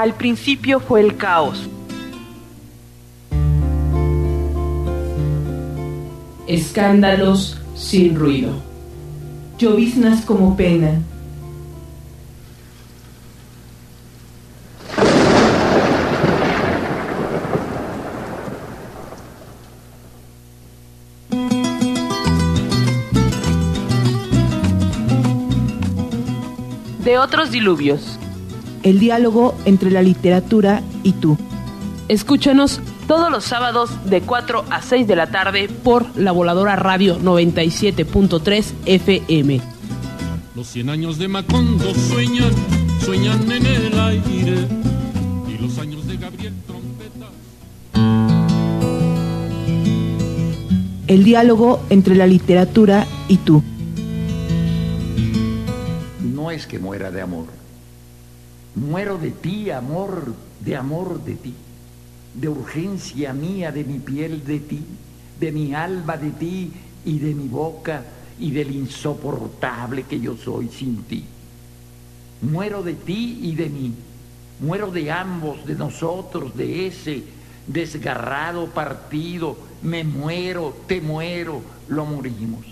Al principio fue el caos. Escándalos sin ruido. Lloviznas como pena. De otros diluvios. El diálogo entre la literatura y tú. Escúchanos todos los sábados de 4 a 6 de la tarde por La Voladora Radio 97.3 FM. Los 100 años de Macondo sueñan en el aire, y los años de Gabriel trompetas. El diálogo entre la literatura y tú. No es que muera de amor. Muero de ti, amor de ti. De urgencia mía, de mi piel de ti, de mi alma de ti y de mi boca y del insoportable que yo soy sin ti. Muero de ti y de mí, muero de ambos, de nosotros, de ese desgarrado partido. Me muero, te muero, lo morimos.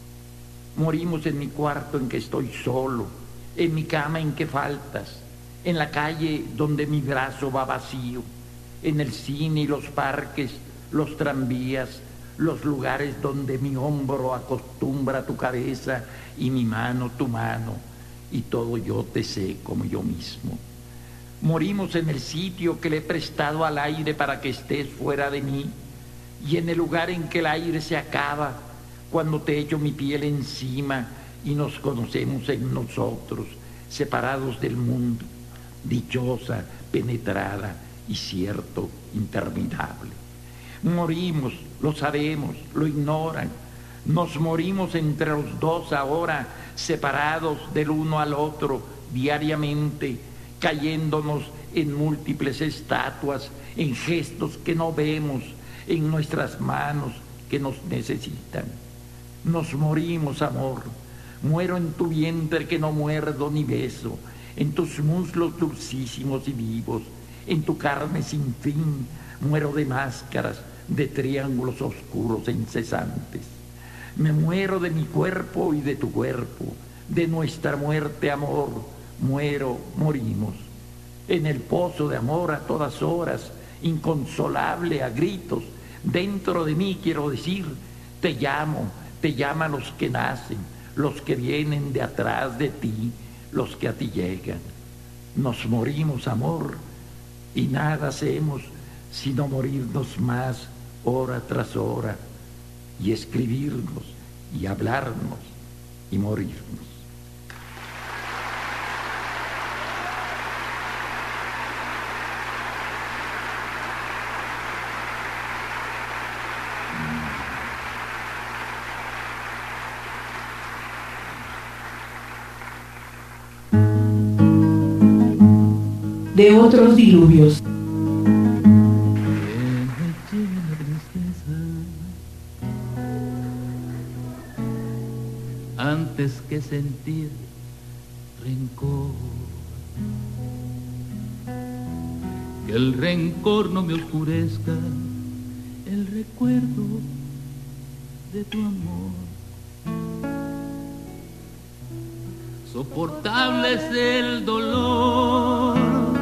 Morimos en mi cuarto en que estoy solo, en mi cama en que faltas, en la calle donde mi brazo va vacío, en el cine y los parques, los tranvías, los lugares donde mi hombro acostumbra tu cabeza y mi mano tu mano, y todo yo te sé como yo mismo. Morimos en el sitio que le he prestado al aire para que estés fuera de mí, y en el lugar en que el aire se acaba, cuando te echo mi piel encima y nos conocemos en nosotros, separados del mundo, dichosa, penetrada y cierto, interminable. Morimos, lo sabemos, lo ignoran. Nos morimos entre los dos ahora, separados del uno al otro diariamente, cayéndonos en múltiples estatuas, en gestos que no vemos, en nuestras manos que nos necesitan. Nos morimos, amor. Muero en tu vientre que no muerdo ni beso, en tus muslos dulcísimos y vivos, en tu carne sin fin. Muero de máscaras, de triángulos oscuros e incesantes. Me muero de mi cuerpo y de tu cuerpo, de nuestra muerte, amor. Muero, morimos. En el pozo de amor a todas horas, inconsolable a gritos, dentro de mí quiero decir, te llaman los que nacen, los que vienen de atrás de ti, los que a ti llegan. Nos morimos, amor, y nada hacemos sino morirnos más hora tras hora, y escribirnos, y hablarnos, y morirnos. De otros diluvios. Antes que sentir rencor, que el rencor no me oscurezca el recuerdo de tu amor. Soportable es el dolor,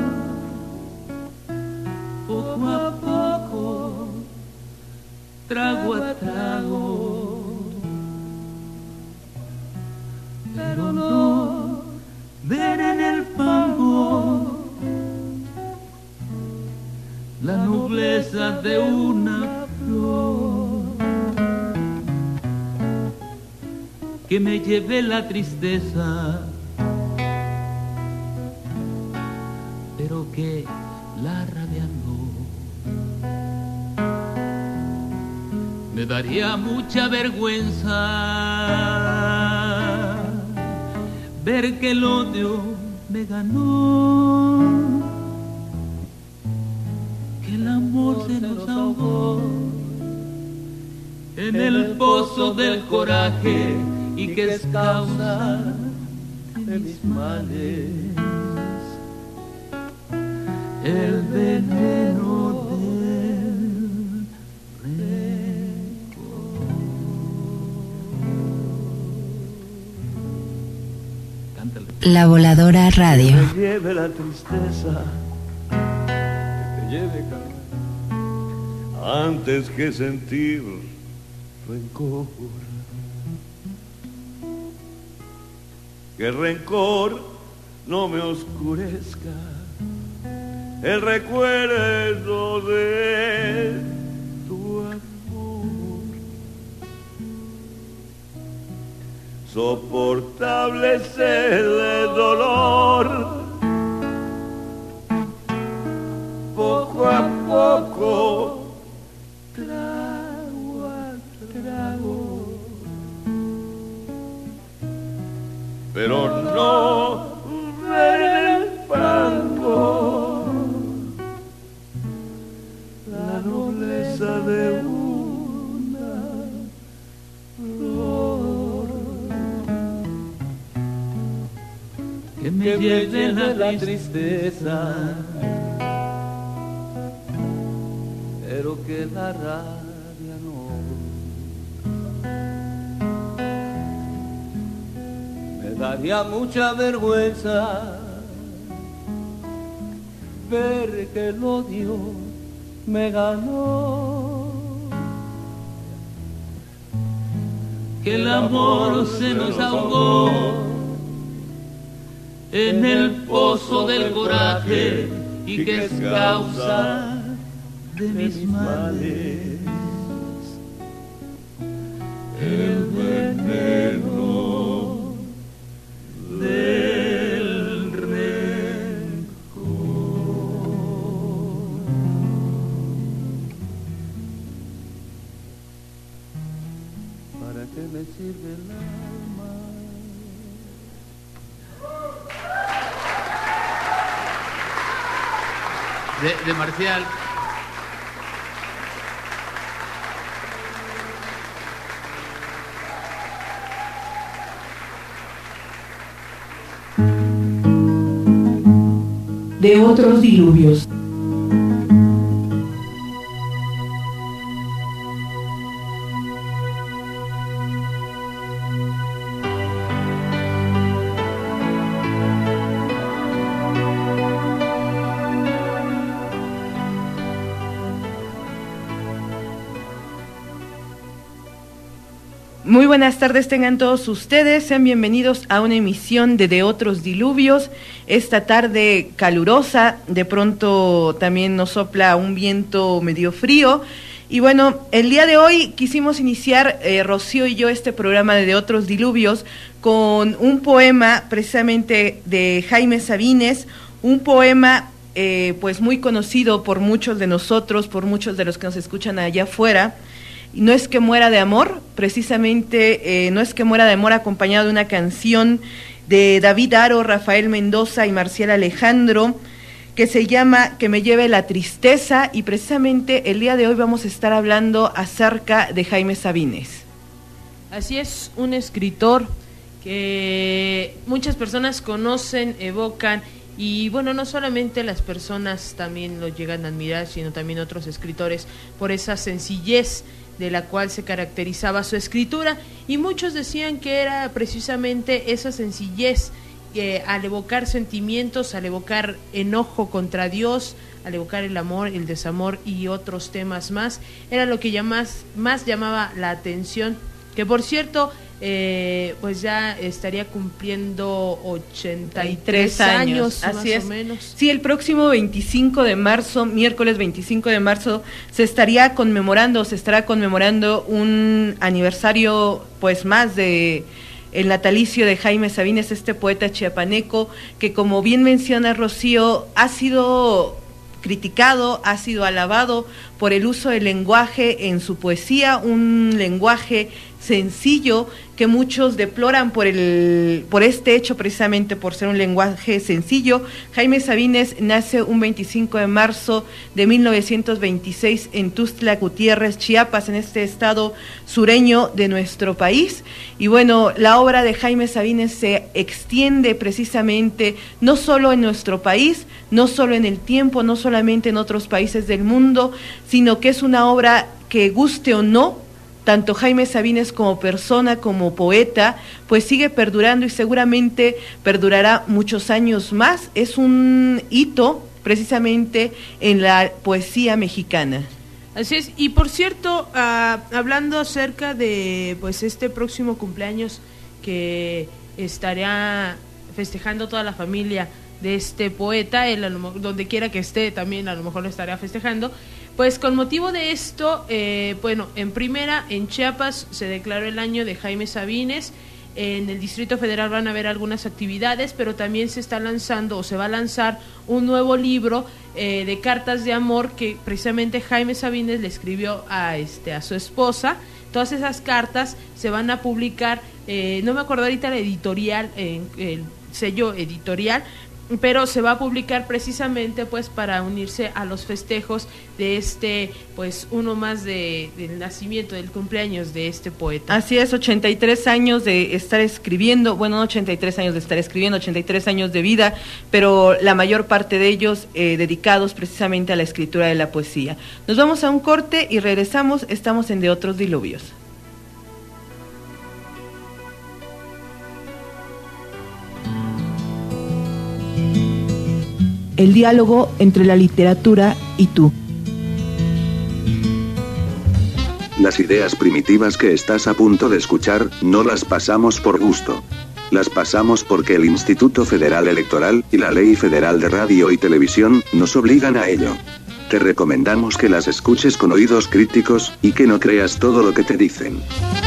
poco a poco, trago a trago, pero no ver en el fango la nobleza de una flor, que me lleve la tristeza, pero que la rabia no. Me daría mucha vergüenza ver que el odio me ganó, que el amor se nos ahogó en el pozo del coraje, y que es causa de mis males. el veneno del rencor. La Voladora Radio. Que te lleve la tristeza, que te lleve antes que sentir rencor. Que el rencor no me oscurezca el recuerdo de tu amor. Soportable sed de dolor, poco a poco, trago a trago, pero no ver el fango, la nobleza de una flor. Que me lleve la tristeza, pero que la rabia no. Me daría mucha vergüenza ver que el odio me ganó, que el amor se nos ahogó en el pozo del coraje y que es causa de mis males, el veneno del rencor. ¿Para qué me sirve el alma? De Marcial. De otros diluvios. Muy buenas tardes tengan todos ustedes, sean bienvenidos a una emisión de Otros Diluvios. Esta tarde calurosa, de pronto también nos sopla un viento medio frío. Y bueno, el día de hoy quisimos iniciar, Rocío y yo, este programa de Otros Diluvios con un poema precisamente de Jaime Sabines, un poema pues muy conocido por muchos de nosotros, por muchos de los que nos escuchan allá afuera. No es que muera de amor, precisamente No es que muera de amor, acompañado de una canción de David Haro, Rafael Mendoza y Marcial Alejandro, que se llama Que me lleve la tristeza, y precisamente el día de hoy vamos a estar hablando acerca de Jaime Sabines. Así es, un escritor que muchas personas conocen, evocan, y bueno, no solamente las personas también lo llegan a admirar, sino también otros escritores, por esa sencillez de la cual se caracterizaba su escritura, y muchos decían que era precisamente esa sencillez, al evocar sentimientos, al evocar enojo contra Dios, al evocar el amor, el desamor y otros temas más, era lo que más llamaba la atención, que por cierto, pues ya estaría cumpliendo 83 años, así más es. O menos. Sí, el próximo 25 de marzo, miércoles 25 de marzo, se estará conmemorando un aniversario pues más de el natalicio de Jaime Sabines, este poeta chiapaneco que, como bien menciona Rocío, ha sido criticado, ha sido alabado por el uso del lenguaje en su poesía, un lenguaje sencillo que muchos deploran por este hecho, precisamente por ser un lenguaje sencillo. Jaime Sabines nace un 25 de marzo de 1926 en Tuxtla Gutiérrez, Chiapas, en este estado sureño de nuestro país. Y bueno, la obra de Jaime Sabines se extiende precisamente no solo en nuestro país, no solo en el tiempo, no solamente en otros países del mundo, sino que es una obra que, guste o no, tanto Jaime Sabines como persona, como poeta, pues sigue perdurando y seguramente perdurará muchos años más. Es un hito precisamente en la poesía mexicana. Así es, y por cierto, hablando acerca de pues este próximo cumpleaños que estará festejando toda la familia de este poeta, él donde quiera que esté también a lo mejor lo estará festejando. Pues con motivo de esto, bueno, en primera, en Chiapas se declaró el año de Jaime Sabines. En el Distrito Federal van a haber algunas actividades, pero también se está lanzando o se va a lanzar un nuevo libro de cartas de amor que precisamente Jaime Sabines le escribió a su esposa. Todas esas cartas se van a publicar, no me acuerdo ahorita la editorial, el sello editorial, pero se va a publicar precisamente pues para unirse a los festejos de pues uno más del nacimiento, del cumpleaños de este poeta. Así es, 83 años de estar escribiendo, bueno, no 83 años de estar escribiendo, 83 años de vida, pero la mayor parte de ellos dedicados precisamente a la escritura de la poesía. Nos vamos a un corte y regresamos, estamos en De Otros Diluvios. El diálogo entre la literatura y tú. Las ideas primitivas que estás a punto de escuchar, no las pasamos por gusto. Las pasamos porque el Instituto Federal Electoral y la Ley Federal de Radio y Televisión nos obligan a ello. Te recomendamos que las escuches con oídos críticos, y que no creas todo lo que te dicen.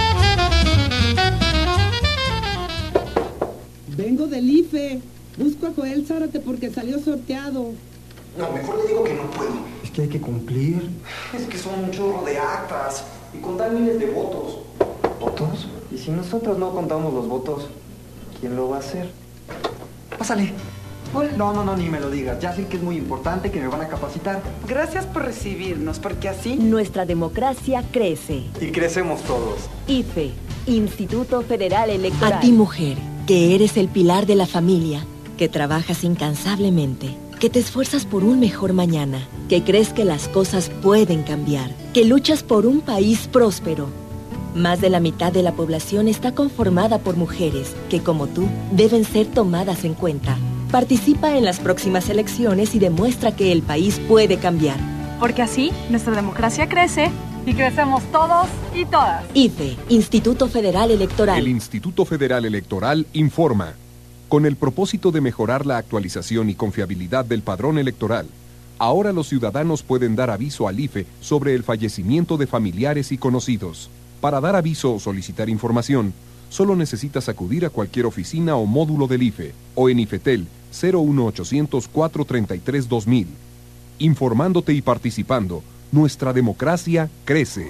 Vengo del IFE. Busco a Joel Zárate porque salió sorteado. No, mejor le digo que no puedo. Es que hay que cumplir. Es que son un chorro de actas y contar miles de votos. ¿Votos? ¿Y si nosotros no contamos los votos, quién lo va a hacer? Pásale. No, ni me lo digas. Ya sé que es muy importante, que me van a capacitar. Gracias por recibirnos, porque así nuestra democracia crece. Y crecemos todos. IFE, Instituto Federal Electoral. A ti, mujer, que eres el pilar de la familia, que trabajas incansablemente, que te esfuerzas por un mejor mañana, que crees que las cosas pueden cambiar, que luchas por un país próspero. Más de la mitad de la población está conformada por mujeres que, como tú, deben ser tomadas en cuenta. Participa en las próximas elecciones y demuestra que el país puede cambiar. Porque así nuestra democracia crece y crecemos todos y todas. IFE, Instituto Federal Electoral. El Instituto Federal Electoral informa. Con el propósito de mejorar la actualización y confiabilidad del padrón electoral, ahora los ciudadanos pueden dar aviso al IFE sobre el fallecimiento de familiares y conocidos. Para dar aviso o solicitar información, solo necesitas acudir a cualquier oficina o módulo del IFE o en IFETEL 01800 433 2000. Informándote y participando, nuestra democracia crece.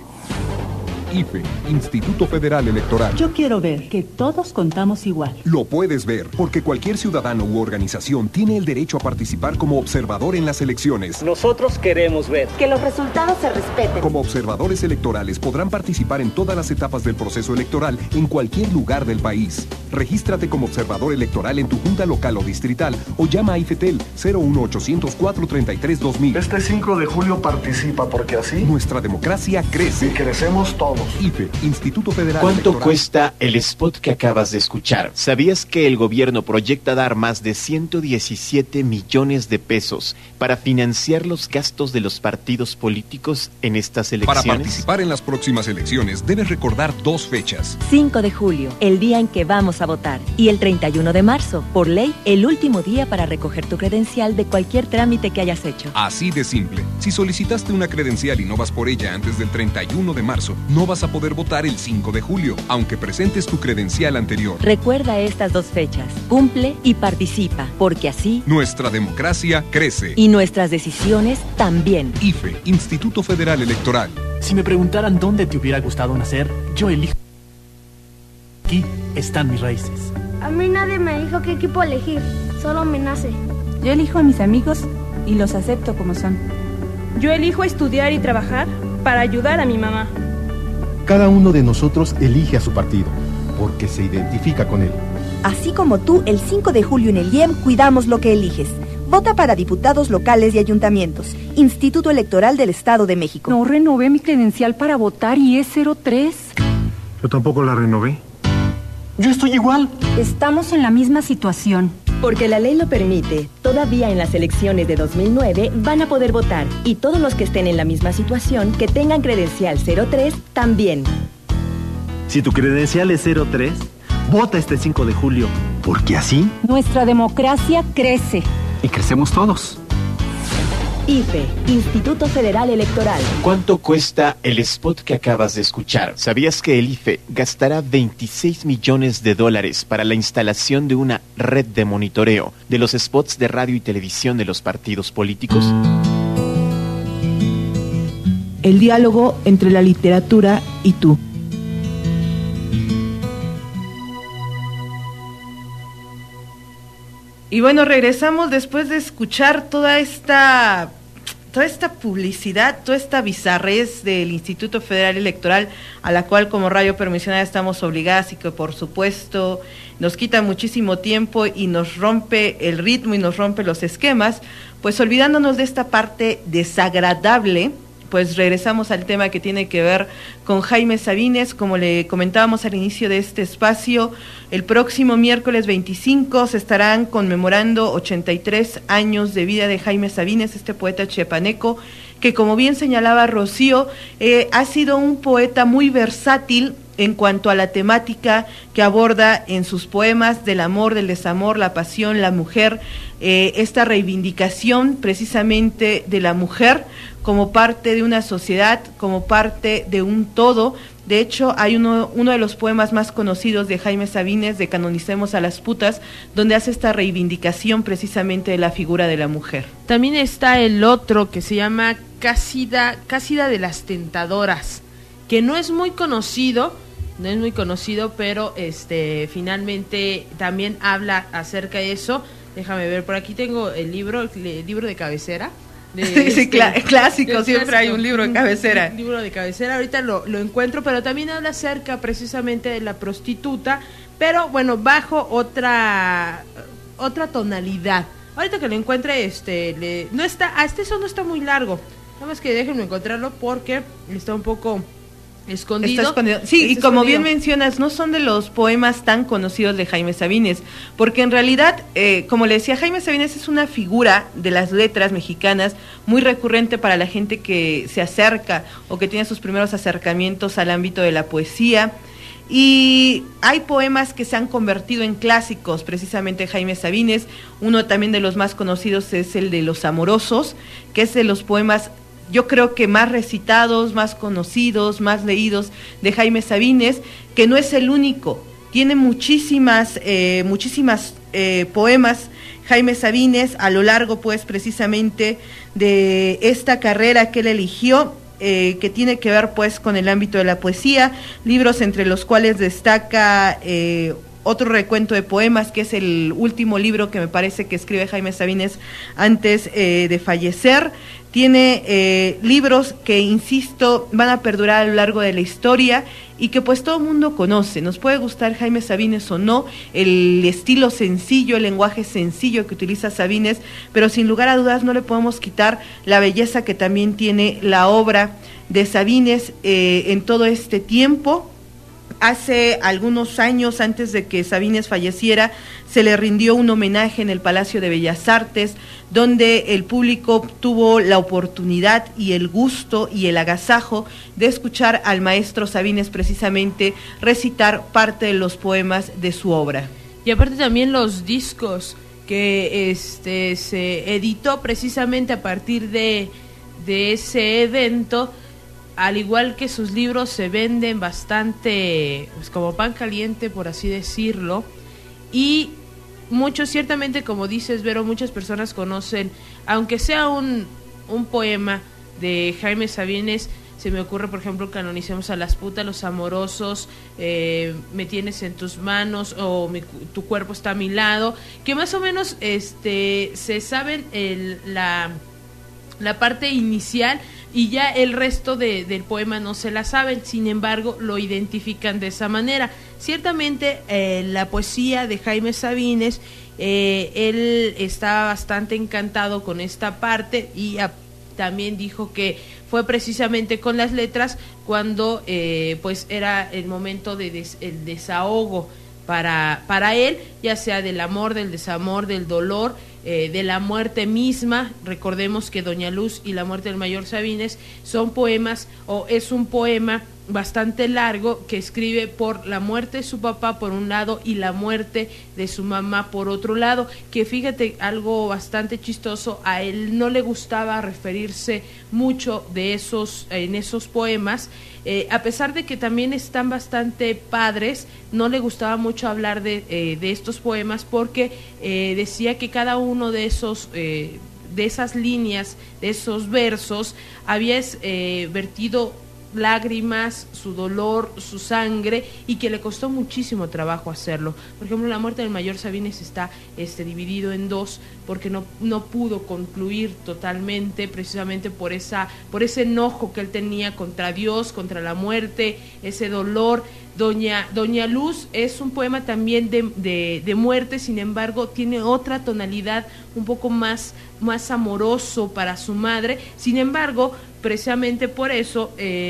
IFE, Instituto Federal Electoral. Yo quiero ver que todos contamos igual. Lo puedes ver, porque cualquier ciudadano u organización tiene el derecho a participar como observador en las elecciones. Nosotros queremos ver que los resultados se respeten. Como observadores electorales podrán participar en todas las etapas del proceso electoral en cualquier lugar del país. Regístrate como observador electoral en tu junta local o distrital o llama a IFETEL 01800 433 2000. Este 5 de julio participa, porque así nuestra democracia crece. Y crecemos todos. IFE, Instituto Federal ¿Cuánto Electoral. cuesta el spot que acabas de escuchar? ¿Sabías que el gobierno proyecta dar más de 117 millones de pesos para financiar los gastos de los partidos políticos en estas elecciones? Para participar en las próximas elecciones debes recordar dos fechas. 5 de julio, el día en que vamos a votar, y el 31 de marzo, por ley, el último día para recoger tu credencial de cualquier trámite que hayas hecho. Así de simple. Si solicitaste una credencial y no vas por ella antes del 31 de marzo, no vas a poder votar el 5 de julio, aunque presentes tu credencial anterior. Recuerda estas dos fechas, cumple y participa, porque así nuestra democracia crece. Y nuestras decisiones también. IFE, Instituto Federal Electoral. Si me preguntaran dónde te hubiera gustado nacer, yo elijo. Aquí están mis raíces. A mí nadie me dijo qué equipo elegir, solo me nace. Yo elijo a mis amigos y los acepto como son. Yo elijo estudiar y trabajar para ayudar a mi mamá. Cada uno de nosotros elige a su partido, porque se identifica con él. Así como tú, el 5 de julio en el IEM cuidamos lo que eliges. Vota para diputados locales y ayuntamientos. Instituto Electoral del Estado de México. No renové mi credencial para votar y es 03. Yo tampoco la renové. Yo estoy igual. Estamos en la misma situación. Porque la ley lo permite, todavía en las elecciones de 2009 van a poder votar. Y todos los que estén en la misma situación, que tengan credencial 03, también. Si tu credencial es 03, vota este 5 de julio. Porque así nuestra democracia crece. Y crecemos todos. IFE, Instituto Federal Electoral. ¿Cuánto cuesta el spot que acabas de escuchar? ¿Sabías que el IFE gastará $26 millones para la instalación de una red de monitoreo de los spots de radio y televisión de los partidos políticos? El diálogo entre la literatura y tú. Y bueno, regresamos después de escuchar toda esta publicidad, toda esta bizarrez del Instituto Federal Electoral, a la cual como radio permisionada estamos obligadas y que por supuesto nos quita muchísimo tiempo y nos rompe el ritmo y nos rompe los esquemas, pues olvidándonos de esta parte desagradable, pues regresamos al tema que tiene que ver con Jaime Sabines. Como le comentábamos al inicio de este espacio, el próximo miércoles 25 se estarán conmemorando 83 años de vida de Jaime Sabines, este poeta chiapaneco, que como bien señalaba Rocío, ha sido un poeta muy versátil en cuanto a la temática que aborda en sus poemas del amor, del desamor, la pasión, la mujer, esta reivindicación precisamente de la mujer como parte de una sociedad, como parte de un todo. De hecho, hay uno de los poemas más conocidos de Jaime Sabines, de Canonicemos a las putas, donde hace esta reivindicación precisamente de la figura de la mujer. También está el otro que se llama Cásida de las Tentadoras, que no es muy conocido, pero finalmente también habla acerca de eso. Déjame ver, por aquí tengo el libro de cabecera. Sí, clásico, siempre hay un libro de cabecera. Un libro de cabecera, ahorita lo encuentro, pero también habla acerca precisamente de la prostituta, pero bueno, bajo otra tonalidad. Ahorita que lo encuentre, no está, eso no está muy largo, nada más que déjenme encontrarlo porque está un poco escondido. Sí, y como bien mencionas, no son de los poemas tan conocidos de Jaime Sabines, porque en realidad, como le decía, Jaime Sabines es una figura de las letras mexicanas muy recurrente para la gente que se acerca o que tiene sus primeros acercamientos al ámbito de la poesía. Y hay poemas que se han convertido en clásicos, precisamente Jaime Sabines. Uno también de los más conocidos es el de Los Amorosos, que es de los poemas, yo creo que más recitados, más conocidos, más leídos de Jaime Sabines, que no es el único. Tiene muchísimas poemas Jaime Sabines a lo largo, pues, precisamente de esta carrera que él eligió, que tiene que ver, pues, con el ámbito de la poesía, libros entre los cuales destaca otro recuento de poemas, que es el último libro que me parece que escribe Jaime Sabines antes de fallecer. Tiene libros que, insisto, van a perdurar a lo largo de la historia y que pues todo el mundo conoce. Nos puede gustar Jaime Sabines o no, el estilo sencillo, el lenguaje sencillo que utiliza Sabines, pero sin lugar a dudas no le podemos quitar la belleza que también tiene la obra de Sabines en todo este tiempo. Hace algunos años, antes de que Sabines falleciera, se le rindió un homenaje en el Palacio de Bellas Artes, donde el público tuvo la oportunidad y el gusto y el agasajo de escuchar al maestro Sabines precisamente recitar parte de los poemas de su obra. Y aparte también los discos que se editó precisamente a partir de ese evento. Al igual que sus libros, se venden bastante, pues, como pan caliente, por así decirlo, y muchos, ciertamente, como dices, Vero, muchas personas conocen, aunque sea un poema de Jaime Sabines, Se me ocurre, por ejemplo, canonicemos a las putas, los amorosos, me tienes en tus manos, o tu cuerpo está a mi lado, que más o menos se saben la parte inicial, y ya el resto del poema no se la saben, sin embargo lo identifican de esa manera. Ciertamente la poesía de Jaime Sabines, él estaba bastante encantado con esta parte, y también dijo que fue precisamente con las letras cuando pues era el momento de el desahogo para él, ya sea del amor, del desamor, del dolor, de la muerte misma. Recordemos que Doña Luz y la muerte del mayor Sabines son poemas, o es un poema bastante largo que escribe por la muerte de su papá por un lado y la muerte de su mamá por otro lado, que fíjate, algo bastante chistoso, a él no le gustaba referirse mucho en esos poemas, a pesar de que también están bastante padres, no le gustaba mucho hablar de estos poemas, porque decía que cada uno de esas líneas, de esos versos, había vertido lágrimas, su dolor, su sangre, y que le costó muchísimo trabajo hacerlo. Por ejemplo, la muerte del mayor Sabines está dividido en dos, porque no pudo concluir totalmente, precisamente por ese enojo que él tenía contra Dios, contra la muerte, ese dolor. Doña Luz es un poema también de muerte, sin embargo tiene otra tonalidad un poco más amoroso para su madre. Sin embargo, precisamente por eso,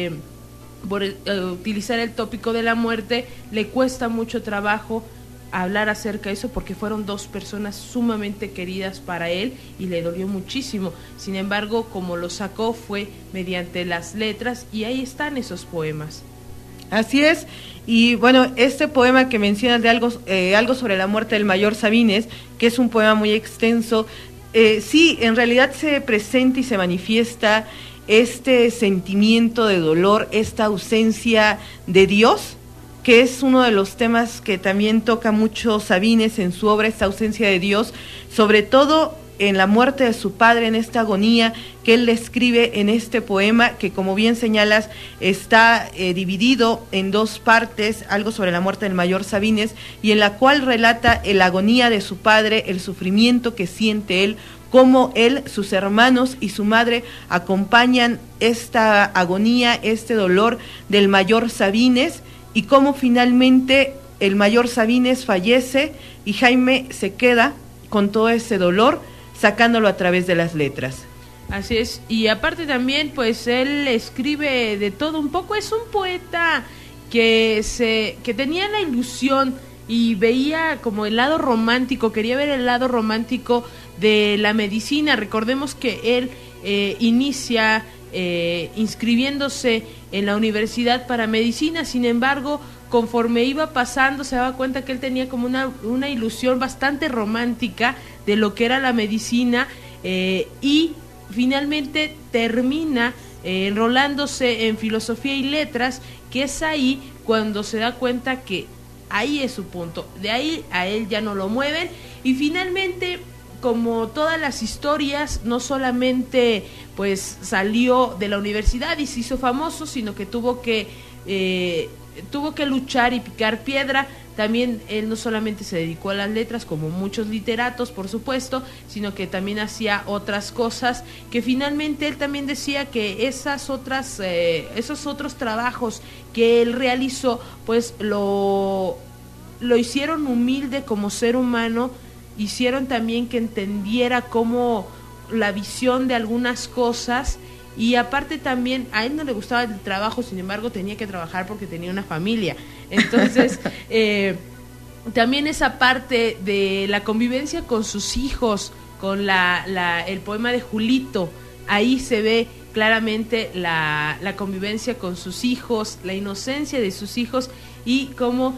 por utilizar el tópico de la muerte, le cuesta mucho trabajo hablar acerca de eso, porque fueron dos personas sumamente queridas para él y le dolió muchísimo. Sin embargo, como lo sacó fue mediante las letras, y ahí están esos poemas. Así es. Y bueno, este poema que mencionas de algo sobre la muerte del mayor Sabines, que es un poema muy extenso, sí, en realidad se presenta y se manifiesta este sentimiento de dolor, esta ausencia de Dios, que es uno de los temas que también toca mucho Sabines en su obra, esta ausencia de Dios, sobre todo en la muerte de su padre, en esta agonía que él describe en este poema, que como bien señalas está dividido en dos partes, algo sobre la muerte del mayor Sabines, y en la cual relata la agonía de su padre, el sufrimiento que siente él, cómo él, sus hermanos y su madre acompañan esta agonía, este dolor del mayor Sabines, y cómo finalmente el mayor Sabines fallece y Jaime se queda con todo ese dolor, sacándolo a través de las letras. Así es, y aparte también pues él escribe de todo un poco, es un poeta que tenía la ilusión y veía como el lado romántico, quería ver el lado romántico de la medicina. Recordemos que él inicia inscribiéndose en la universidad para medicina, sin embargo, conforme iba pasando se daba cuenta que él tenía como una ilusión bastante romántica de lo que era la medicina, y finalmente termina enrolándose en filosofía y letras, que es ahí cuando se da cuenta que ahí es su punto, de ahí a él ya no lo mueven, y finalmente, como todas las historias, no solamente pues salió de la universidad y se hizo famoso, sino que tuvo que luchar y picar piedra. También él no solamente se dedicó a las letras, como muchos literatos, por supuesto, sino que también hacía otras cosas, que finalmente él también decía que esos otros trabajos que él realizó, pues lo hicieron humilde como ser humano, hicieron también que entendiera cómo la visión de algunas cosas. Y aparte también, a él no le gustaba el trabajo, sin embargo tenía que trabajar porque tenía una familia. Entonces, también esa parte de la convivencia con sus hijos, con el poema de Julito, ahí se ve claramente la convivencia con sus hijos, la inocencia de sus hijos, y cómo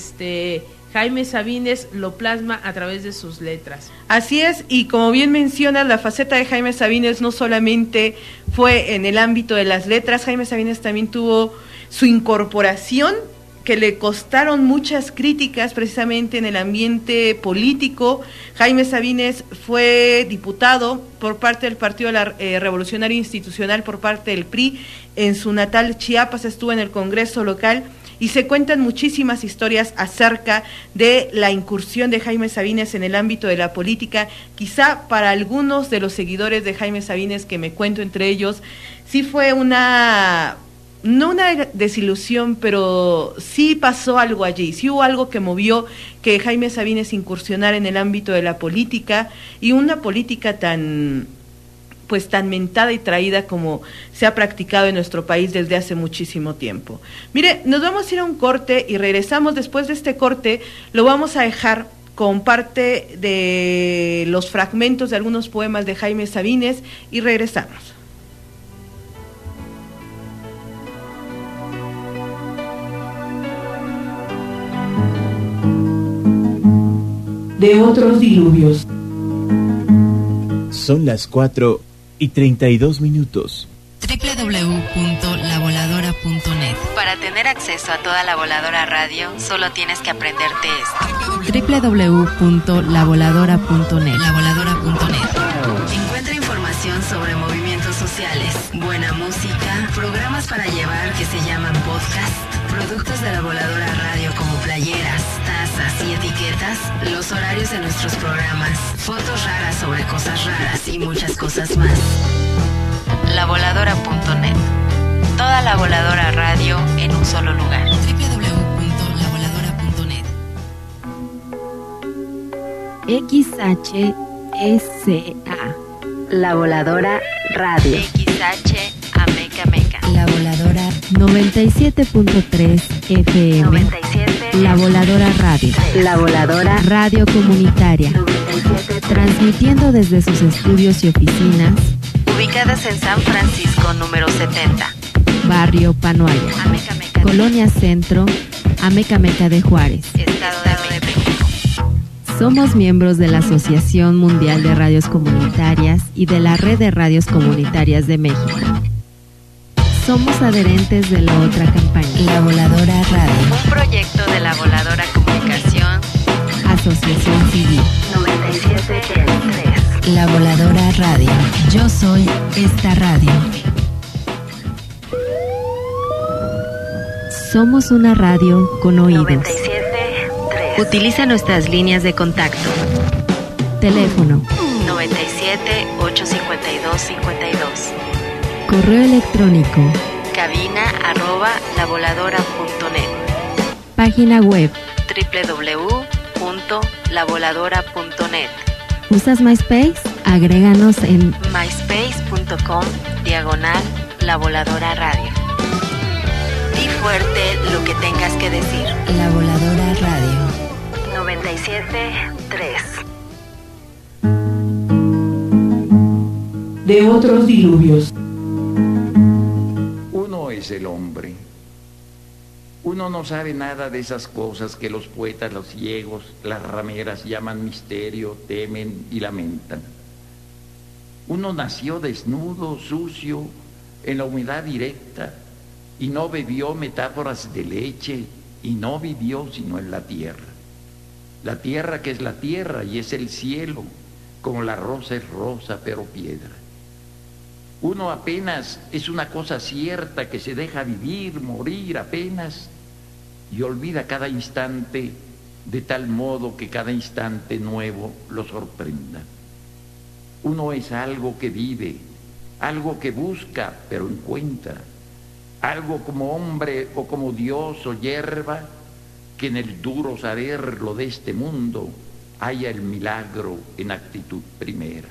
Jaime Sabines lo plasma a través de sus letras. Así es, y como bien mencionas, la faceta de Jaime Sabines no solamente fue en el ámbito de las letras. Jaime Sabines también tuvo su incorporación que le costaron muchas críticas precisamente en el ambiente político. Jaime Sabines fue diputado por parte del Partido Revolucionario Institucional, por parte del PRI, en su natal Chiapas, estuvo en el Congreso local, y se cuentan muchísimas historias acerca de la incursión de Jaime Sabines en el ámbito de la política. Quizá para algunos de los seguidores de Jaime Sabines, que me cuento entre ellos, sí fue no una desilusión, pero sí pasó algo allí, sí hubo algo que movió que Jaime Sabines incursionara en el ámbito de la política, y una política tan mentada y traída como se ha practicado en nuestro país desde hace muchísimo tiempo. Mire, nos vamos a ir a un corte y regresamos. Después de este corte lo vamos a dejar con parte de los fragmentos de algunos poemas de Jaime Sabines y regresamos. De otros diluvios. Son las 4:32. www.lavoladora.net. Para tener acceso a toda La Voladora Radio, solo tienes que aprenderte esto. www.lavoladora.net. Lavoladora.net. Encuentra información sobre movimientos sociales, buena música, programas para llevar que se llaman podcast, productos de La Voladora Radio como playeras, tazas y etiquetas, los horarios de nuestros programas, fotos raras sobre cosas raras y muchas cosas más. Lavoladora.net. Toda La Voladora Radio en un solo lugar. www.lavoladora.net. XHSA. La Voladora Radio. XH Ameca Meca. La Voladora 97.3 FM. 97. La Voladora Radio. La Voladora Radio Comunitaria. 97. Transmitiendo desde sus estudios y oficinas. Ubicadas en San Francisco, número 70. Barrio Panoaya. Ameca Meca. Colonia Centro, Ameca Meca de Juárez. Estado de México. Somos miembros de la Asociación Mundial de Radios Comunitarias y de la Red de Radios Comunitarias de México. Somos adherentes de la otra campaña, La Voladora Radio. Un proyecto de La Voladora Comunicación. Asociación Civil. 97.3. La Voladora Radio. Yo soy esta radio. Somos una radio con oídos. 97.3. Utiliza nuestras líneas de contacto. Teléfono 97-852-52. Correo electrónico cabina@lavoladora.net. Página web www.lavoladora.net. ¿Usas MySpace? Agréganos en myspace.com/La Voladora Radio. Di fuerte lo que tengas que decir. La Voladora Radio 97.3. De otros diluvios. Uno es el hombre. Uno no sabe nada de esas cosas que los poetas, los ciegos, las rameras llaman misterio, temen y lamentan. Uno nació desnudo, sucio, en la humedad directa, y no bebió metáforas de leche, y no vivió sino en la tierra. La tierra que es la tierra y es el cielo, como la rosa es rosa pero piedra. Uno apenas es una cosa cierta que se deja vivir, morir apenas, y olvida cada instante de tal modo que cada instante nuevo lo sorprenda. Uno es algo que vive, algo que busca pero encuentra, algo como hombre o como Dios o hierba, que en el duro saber lo de este mundo haya el milagro en actitud primera.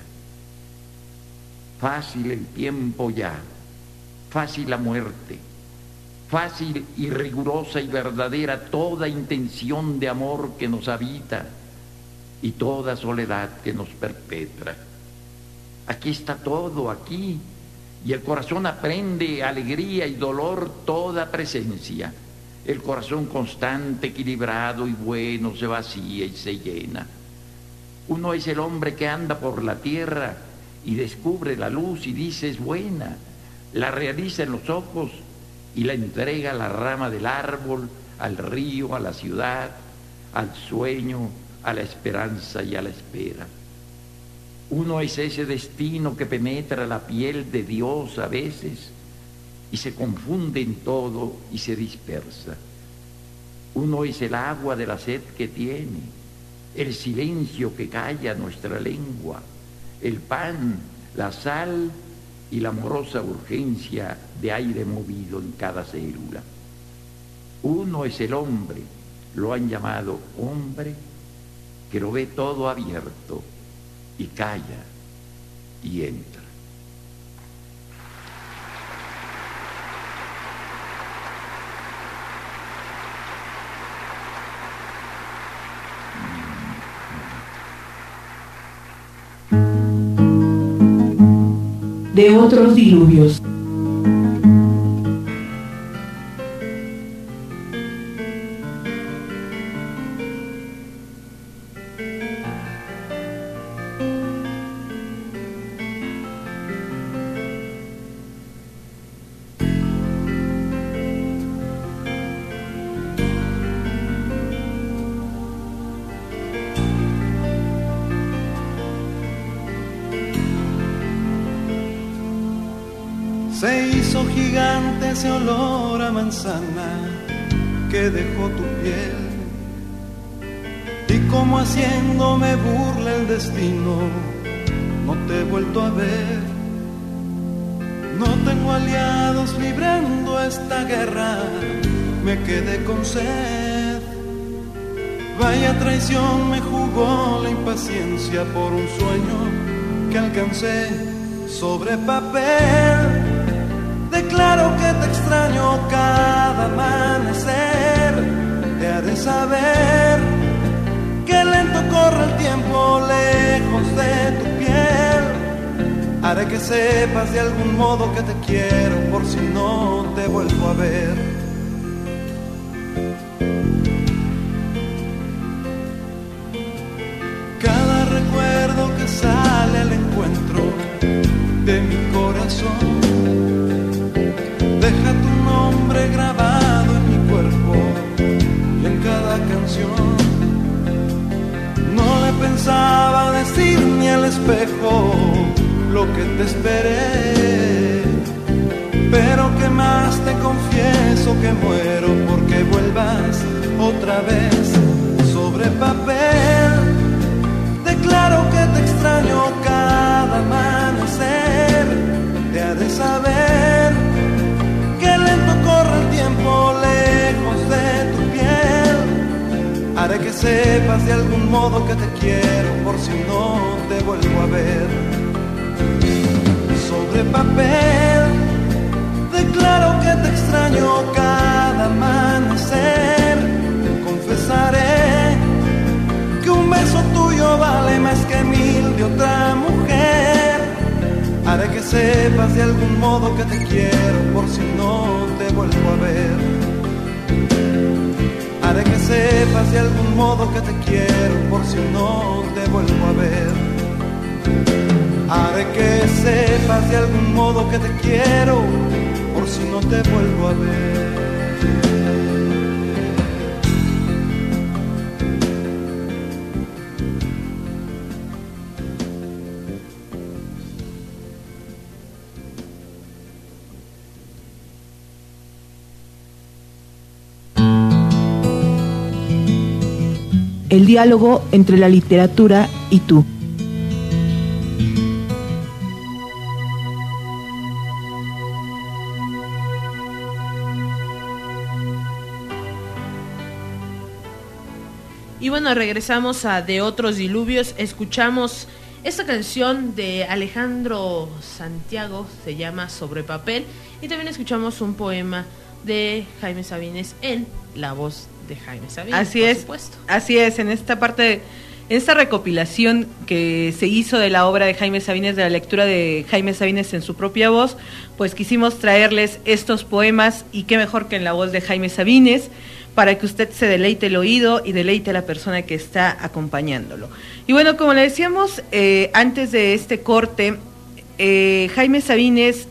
Fácil el tiempo ya, fácil la muerte, fácil y rigurosa y verdadera toda intención de amor que nos habita y toda soledad que nos perpetra. Aquí está todo, aquí, y el corazón aprende alegría y dolor toda presencia. El corazón constante, equilibrado y bueno se vacía y se llena. Uno es el hombre que anda por la tierra y descubre la luz y dice es buena, la realiza en los ojos y la entrega a la rama del árbol, al río, a la ciudad, al sueño, a la esperanza y a la espera. Uno es ese destino que penetra la piel de Dios a veces y se confunde en todo y se dispersa. Uno es el agua de la sed que tiene, el silencio que calla nuestra lengua, el pan, la sal y la amorosa urgencia de aire movido en cada célula. Uno es el hombre, lo han llamado hombre, que lo ve todo abierto y calla y entra. De otros diluvios. Se hizo gigante ese olor a manzana que dejó tu piel, y como haciéndome burla el destino, no te he vuelto a ver. No tengo aliados librando esta guerra, me quedé con sed. Vaya traición me jugó la impaciencia por un sueño que alcancé sobre papel. Declaro que te extraño cada amanecer, te haré saber que lento corre el tiempo lejos de tu piel. Haré que sepas de algún modo que te quiero por si no te vuelvo a ver. Cada recuerdo que sale al encuentro de mi corazón deja tu nombre grabado en mi cuerpo y en cada canción. No le pensaba decir ni al espejo lo que te esperé, pero que más te confieso que muero porque vuelvas otra vez sobre papel. Declaro que te extraño cada amanecer, te haré saber que lento corre el tiempo lejos de tu piel. Haré que sepas de algún modo que te quiero por si no te vuelvo a ver. Sobre papel declaro que te extraño cada amanecer. Confesaré que un beso tuyo vale más que 1000 de otra mujer. Haré que sepas de algún modo que te quiero por si no te vuelvo a ver. Haré que sepas de algún modo que te quiero por si no te vuelvo a ver. Haré que sepas de algún modo que te quiero por si no te vuelvo a ver. El diálogo entre la literatura y tú. Y bueno, regresamos a De Otros Diluvios. Escuchamos esta canción de Alejandro Santiago, se llama Sobre Papel, y también escuchamos un poema de Jaime Sabines en la voz de Jaime Sabines. Así es, en esta parte, en esta recopilación que se hizo de la obra de Jaime Sabines, de la lectura de Jaime Sabines en su propia voz, pues quisimos traerles estos poemas, y qué mejor que en la voz de Jaime Sabines, para que usted se deleite el oído y deleite a la persona que está acompañándolo. Y bueno, como le decíamos antes de este corte, Jaime Sabines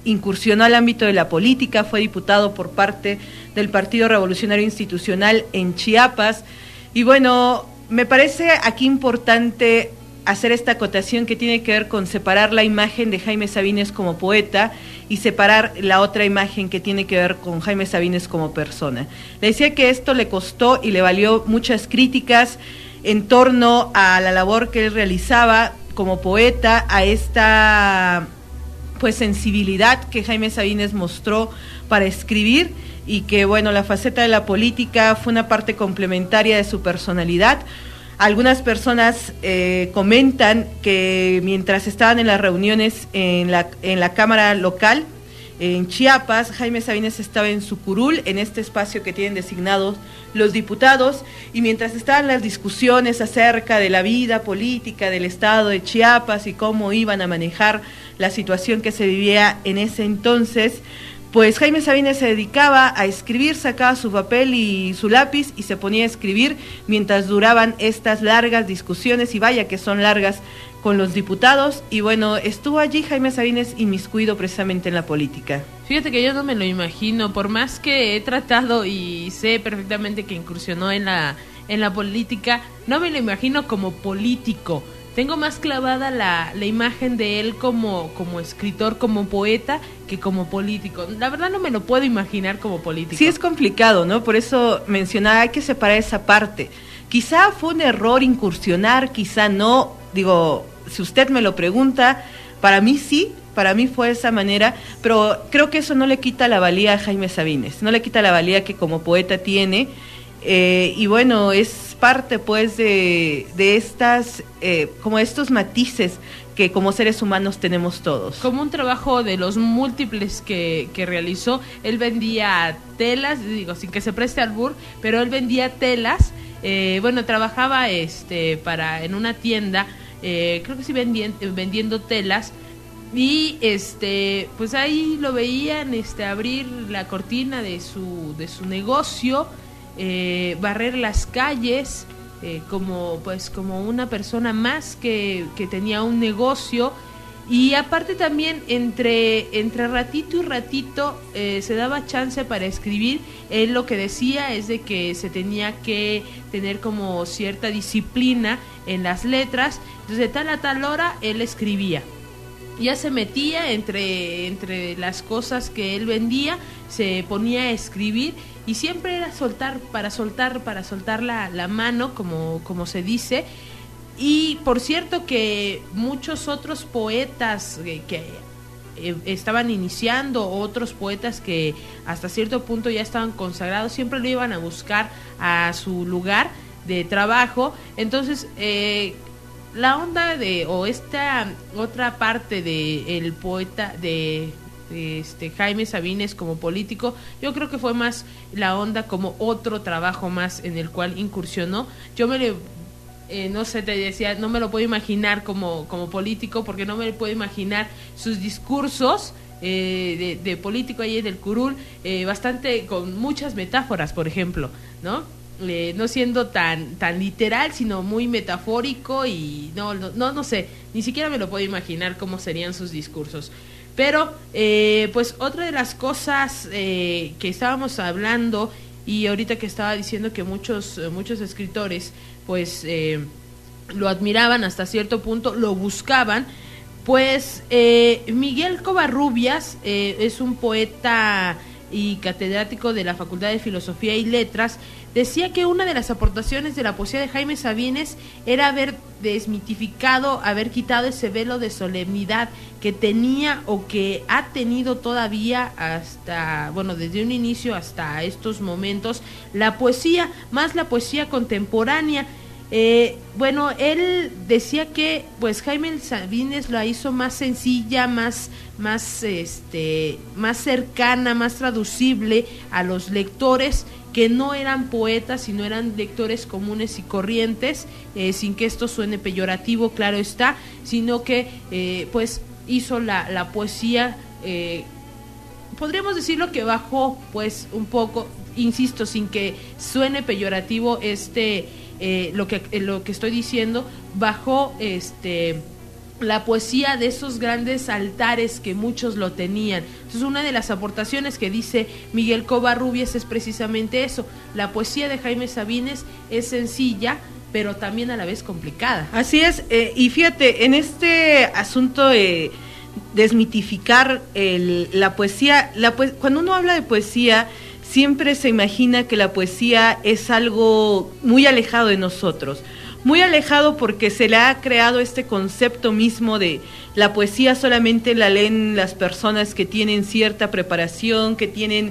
incursionó al ámbito de la política, fue diputado por parte del Partido Revolucionario Institucional en Chiapas. Y bueno, me parece aquí importante hacer esta acotación que tiene que ver con separar la imagen de Jaime Sabines como poeta y separar la otra imagen que tiene que ver con Jaime Sabines como persona. Le decía que esto le costó y le valió muchas críticas en torno a la labor que él realizaba como poeta, a esta pues sensibilidad que Jaime Sabines mostró para escribir, y que bueno, la faceta de la política fue una parte complementaria de su personalidad. Algunas personas comentan que mientras estaban en las reuniones en la Cámara local en Chiapas, Jaime Sabines estaba en su curul, en este espacio que tienen designados los diputados, y mientras estaban las discusiones acerca de la vida política del estado de Chiapas y cómo iban a manejar la situación que se vivía en ese entonces, pues Jaime Sabines se dedicaba a escribir, sacaba su papel y su lápiz y se ponía a escribir mientras duraban estas largas discusiones, y vaya que son largas, con los diputados. Y bueno, estuvo allí Jaime Sabines inmiscuido precisamente en la política. Fíjate que yo no me lo imagino, por más que he tratado y sé perfectamente que incursionó en la política, no me lo imagino como político. Tengo más clavada la imagen de él como escritor, como poeta, que como político. La verdad no me lo puedo imaginar como político. Sí, es complicado, ¿no? Por eso mencionaba, hay que separar esa parte. Quizá fue un error incursionar, quizá no. Digo, si usted me lo pregunta, para mí sí, para mí fue de esa manera, pero creo que eso no le quita la valía a Jaime Sabines, no le quita la valía que como poeta tiene. Y bueno, es parte pues de estas, como estos matices que como seres humanos tenemos todos. Como un trabajo de los múltiples que realizó. Él vendía telas, digo, sin que se preste albur, pero él vendía telas. Bueno, trabajaba en una tienda, creo que sí vendiendo telas. Y pues ahí lo veían abrir la cortina de su negocio, barrer las calles, como una persona más que tenía un negocio. Y aparte también entre ratito y ratito se daba chance para escribir. Él lo que decía es de que se tenía que tener como cierta disciplina en las letras. Entonces de tal a tal hora él escribía. Ya se metía entre las cosas que él vendía, se ponía a escribir, y siempre era soltar la mano, como se dice. Y por cierto que muchos otros poetas que estaban iniciando, otros poetas que hasta cierto punto ya estaban consagrados, siempre lo iban a buscar a su lugar de trabajo. Entonces la onda o esta otra parte de el poeta de Jaime Sabines como político, yo creo que fue más la onda como otro trabajo más en el cual incursionó. Yo no sé, te decía, no me lo puedo imaginar como político, porque no me puedo imaginar sus discursos de político ahí en el curul, bastante con muchas metáforas, por ejemplo, ¿no? No siendo tan literal, sino muy metafórico, y no sé, ni siquiera me lo puedo imaginar cómo serían sus discursos. Pero pues otra de las cosas que estábamos hablando, y ahorita que estaba diciendo que muchos escritores pues lo admiraban hasta cierto punto, lo buscaban, pues Miguel Covarrubias es un poeta y catedrático de la Facultad de Filosofía y Letras. Decía que una de las aportaciones de la poesía de Jaime Sabines era haber desmitificado, haber quitado ese velo de solemnidad que tenía o que ha tenido todavía hasta, bueno, desde un inicio hasta estos momentos, la poesía, más la poesía contemporánea. Bueno, él decía que pues Jaime Sabines la hizo más sencilla, más cercana, más traducible a los lectores que no eran poetas, sino eran lectores comunes y corrientes, sin que esto suene peyorativo, claro está, sino que pues hizo la poesía, podríamos decirlo que bajó pues un poco, insisto, sin que suene peyorativo lo que estoy diciendo, bajó la poesía de esos grandes altares que muchos lo tenían. Entonces, una de las aportaciones que dice Miguel Covarrubias es precisamente eso. La poesía de Jaime Sabines es sencilla, pero también a la vez complicada. Así es, y fíjate, en este asunto de desmitificar la poesía, cuando uno habla de poesía, siempre se imagina que la poesía es algo muy alejado de nosotros. Muy alejado porque se le ha creado este concepto mismo de la poesía solamente la leen las personas que tienen cierta preparación, que tienen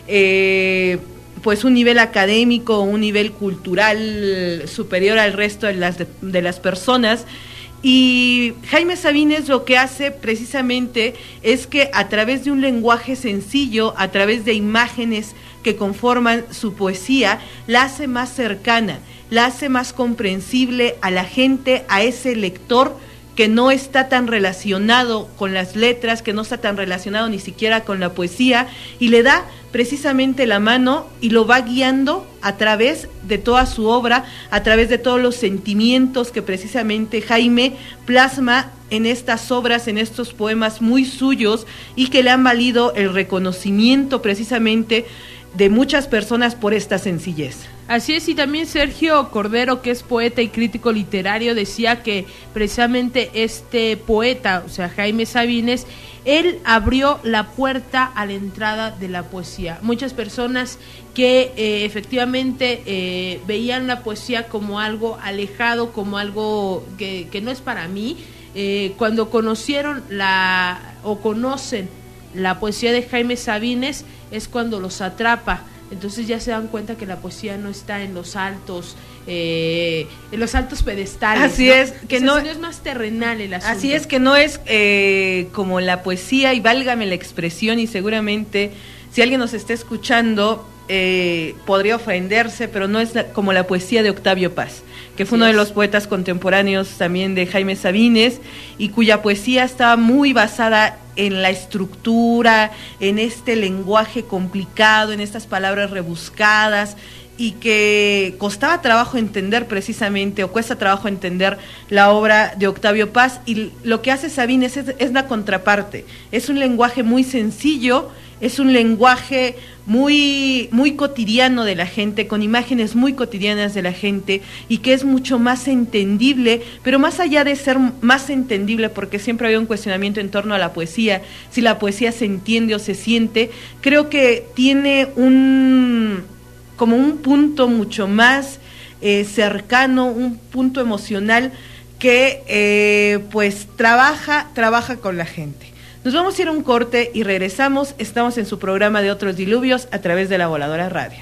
pues un nivel académico, un nivel cultural superior al resto de las personas. Y Jaime Sabines lo que hace precisamente es que a través de un lenguaje sencillo, a través de imágenes que conforman su poesía, la hace más cercana, la hace más comprensible a la gente, a ese lector que no está tan relacionado con las letras, que no está tan relacionado ni siquiera con la poesía, y le da precisamente la mano y lo va guiando a través de toda su obra, a través de todos los sentimientos que precisamente Jaime plasma en estas obras, en estos poemas muy suyos, y que le han valido el reconocimiento precisamente de muchas personas por esta sencillez. Así es, y también Sergio Cordero, que es poeta y crítico literario, decía que precisamente este poeta, o sea, Jaime Sabines, él abrió la puerta a la entrada de la poesía. Muchas personas que efectivamente veían la poesía como algo alejado, como algo que no es para mí, cuando conocieron o conocen la poesía de Jaime Sabines, es cuando los atrapa. Entonces ya se dan cuenta que la poesía no está en los altos pedestales. Así ¿no? es, que no es más terrenal el asunto. Así es, que no es como la poesía, y válgame la expresión, y seguramente si alguien nos está escuchando podría ofenderse, pero no es como la poesía de Octavio Paz, que fue uno de los poetas contemporáneos también de Jaime Sabines, y cuya poesía estaba muy basada en la estructura, en este lenguaje complicado, en estas palabras rebuscadas, y que costaba trabajo entender precisamente, o cuesta trabajo entender la obra de Octavio Paz, y lo que hace Sabines es la contraparte. Es un lenguaje muy sencillo, es un lenguaje muy, muy cotidiano de la gente, con imágenes muy cotidianas de la gente, y que es mucho más entendible, pero más allá de ser más entendible, porque siempre había un cuestionamiento en torno a la poesía, si la poesía se entiende o se siente, creo que tiene como un punto mucho más cercano, un punto emocional que pues trabaja con la gente. Nos vamos a ir a un corte y regresamos. Estamos en su programa de Otros Diluvios a través de La Voladora Radio.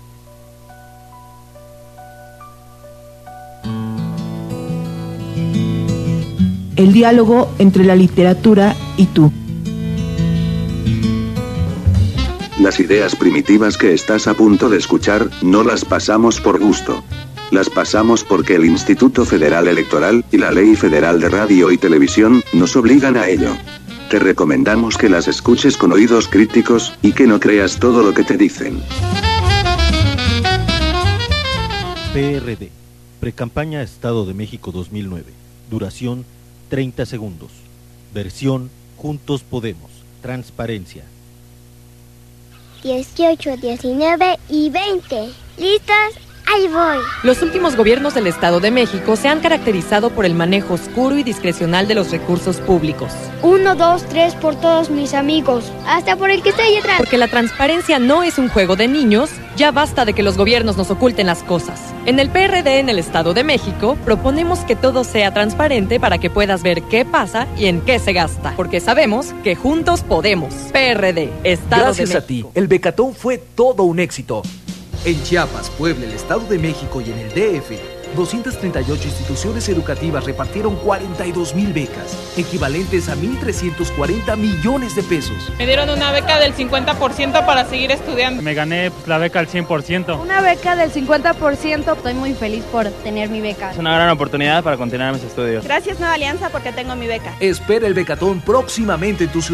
El diálogo entre la literatura y tú. Las ideas primitivas que estás a punto de escuchar, no las pasamos por gusto. Las pasamos porque el Instituto Federal Electoral y la Ley Federal de Radio y Televisión nos obligan a ello. Te recomendamos que las escuches con oídos críticos, y que no creas todo lo que te dicen. PRD, Precampaña Estado de México 2009. Duración 30 segundos. Versión Juntos Podemos. Transparencia. 18, 19 y 20. ¿Listas? Ahí voy. Los últimos gobiernos del Estado de México se han caracterizado por el manejo oscuro y discrecional de los recursos públicos. 1, 2, 3 por todos mis amigos, hasta por el que está ahí atrás. Porque la transparencia no es un juego de niños, ya basta de que los gobiernos nos oculten las cosas. En el PRD en el Estado de México proponemos que todo sea transparente para que puedas ver qué pasa y en qué se gasta. Porque sabemos que juntos podemos. PRD, Estado de México. Gracias a ti, el Becatón fue todo un éxito. En Chiapas, Puebla, el Estado de México y en el DF, 238 instituciones educativas repartieron 42,000 becas, equivalentes a 1,340 millones de pesos. Me dieron una beca del 50% para seguir estudiando. Me gané la beca al 100%. Una beca del 50%. Estoy muy feliz por tener mi beca. Es una gran oportunidad para continuar mis estudios. Gracias, Nueva Alianza, porque tengo mi beca. Espera el Becatón próximamente en tu ciudad.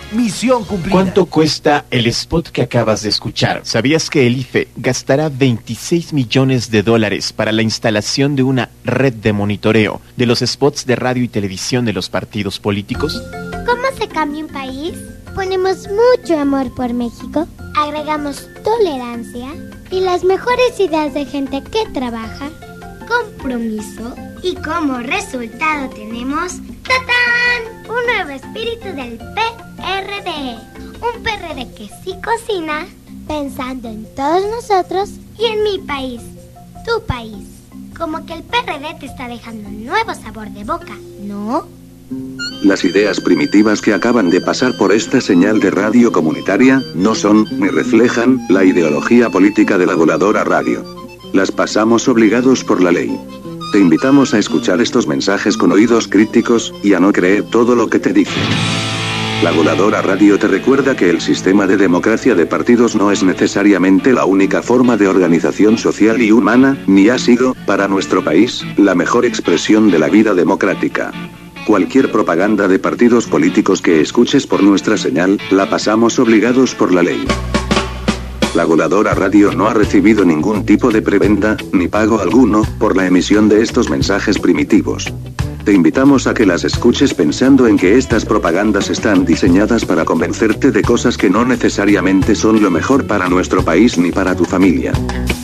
Misión cumplida. ¿Cuánto cuesta el spot que acabas de escuchar? ¿Sabías que el IFE gastará $26 millones para la instalación de una red de monitoreo de los spots de radio y televisión de los partidos políticos? ¿Cómo se cambia un país? Ponemos mucho amor por México, agregamos tolerancia y las mejores ideas de gente que trabaja, compromiso y como resultado tenemos ¡tatán! Un nuevo espíritu del PRD. Un PRD que sí cocina, pensando en todos nosotros y en mi país, tu país. Como que el PRD te está dejando un nuevo sabor de boca, ¿no? Las ideas primitivas que acaban de pasar por esta señal de radio comunitaria no son, ni reflejan, la ideología política de la Voladora Radio. Las pasamos obligados por la ley. Te invitamos a escuchar estos mensajes con oídos críticos, y a no creer todo lo que te dicen. La Voladora Radio te recuerda que el sistema de democracia de partidos no es necesariamente la única forma de organización social y humana, ni ha sido, para nuestro país, la mejor expresión de la vida democrática. Cualquier propaganda de partidos políticos que escuches por nuestra señal, la pasamos obligados por la ley. La Voladora Radio no ha recibido ningún tipo de preventa, ni pago alguno, por la emisión de estos mensajes primitivos. Te invitamos a que las escuches pensando en que estas propagandas están diseñadas para convencerte de cosas que no necesariamente son lo mejor para nuestro país ni para tu familia.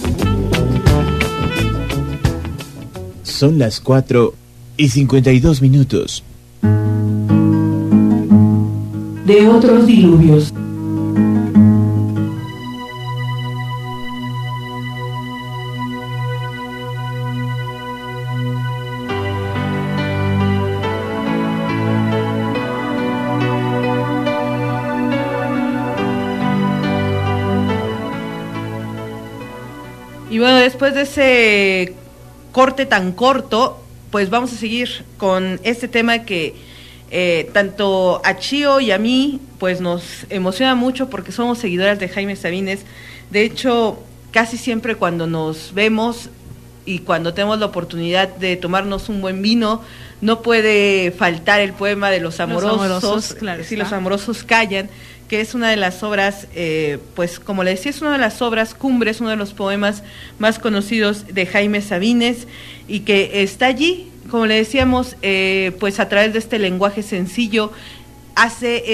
Son las 4:52. De otros diluvios. Y bueno, después de ese corte tan corto, pues vamos a seguir con este tema que tanto a Chío y a mí pues nos emociona mucho porque somos seguidoras de Jaime Sabines. De hecho, casi siempre cuando nos vemos y cuando tenemos la oportunidad de tomarnos un buen vino, no puede faltar el poema de Los Amorosos, claro, si Los Amorosos callan, que es una de las obras, pues como le decía, es una de las obras cumbres, uno de los poemas más conocidos de Jaime Sabines, y que está allí, como le decíamos, pues a través de este lenguaje sencillo, hace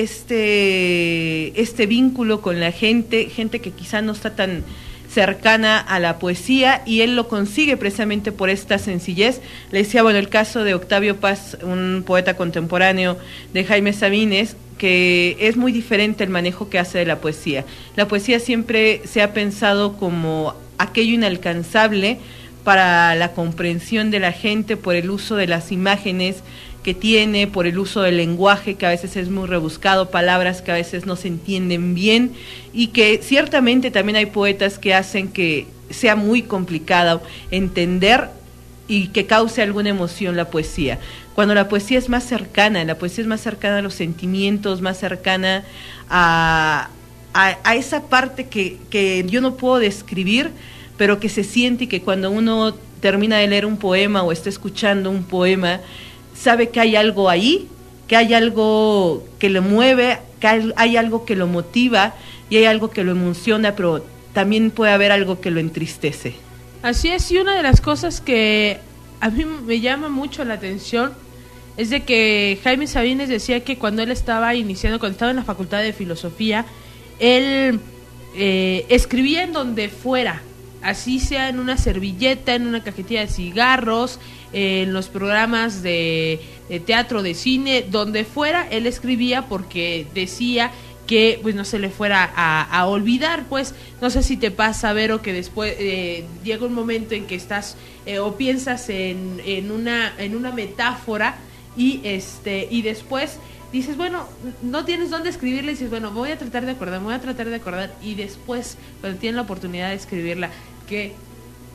este vínculo con la gente que quizá no está tan cercana a la poesía, y él lo consigue precisamente por esta sencillez. Le decía, bueno, el caso de Octavio Paz, un poeta contemporáneo de Jaime Sabines, que es muy diferente el manejo que hace de la poesía. La poesía siempre se ha pensado como aquello inalcanzable para la comprensión de la gente por el uso de las imágenes que tiene, por el uso del lenguaje que a veces es muy rebuscado, palabras que a veces no se entienden bien, y que ciertamente también hay poetas que hacen que sea muy complicado entender y que cause alguna emoción la poesía. Cuando la poesía es más cercana, a los sentimientos, más cercana a esa parte que yo no puedo describir, pero que se siente, y que cuando uno termina de leer un poema o está escuchando un poema, sabe que hay algo ahí, que hay algo que lo mueve, que hay algo que lo motiva y hay algo que lo emociona, pero también puede haber algo que lo entristece. Así es, y una de las cosas que a mí me llama mucho la atención es de que Jaime Sabines decía que cuando él estaba iniciando, cuando estaba en la Facultad de Filosofía, él escribía en donde fuera, así sea en una servilleta, en una cajetilla de cigarros, en los programas de teatro, de cine, donde fuera, él escribía porque decía que pues no se le fuera a olvidar. Pues no sé si te pasa, Vero, que después llega un momento en que estás o piensas en una metáfora y después dices, bueno, no tienes dónde escribirla, y dices, bueno, voy a tratar de acordar, y después, cuando tienes la oportunidad de escribirla, que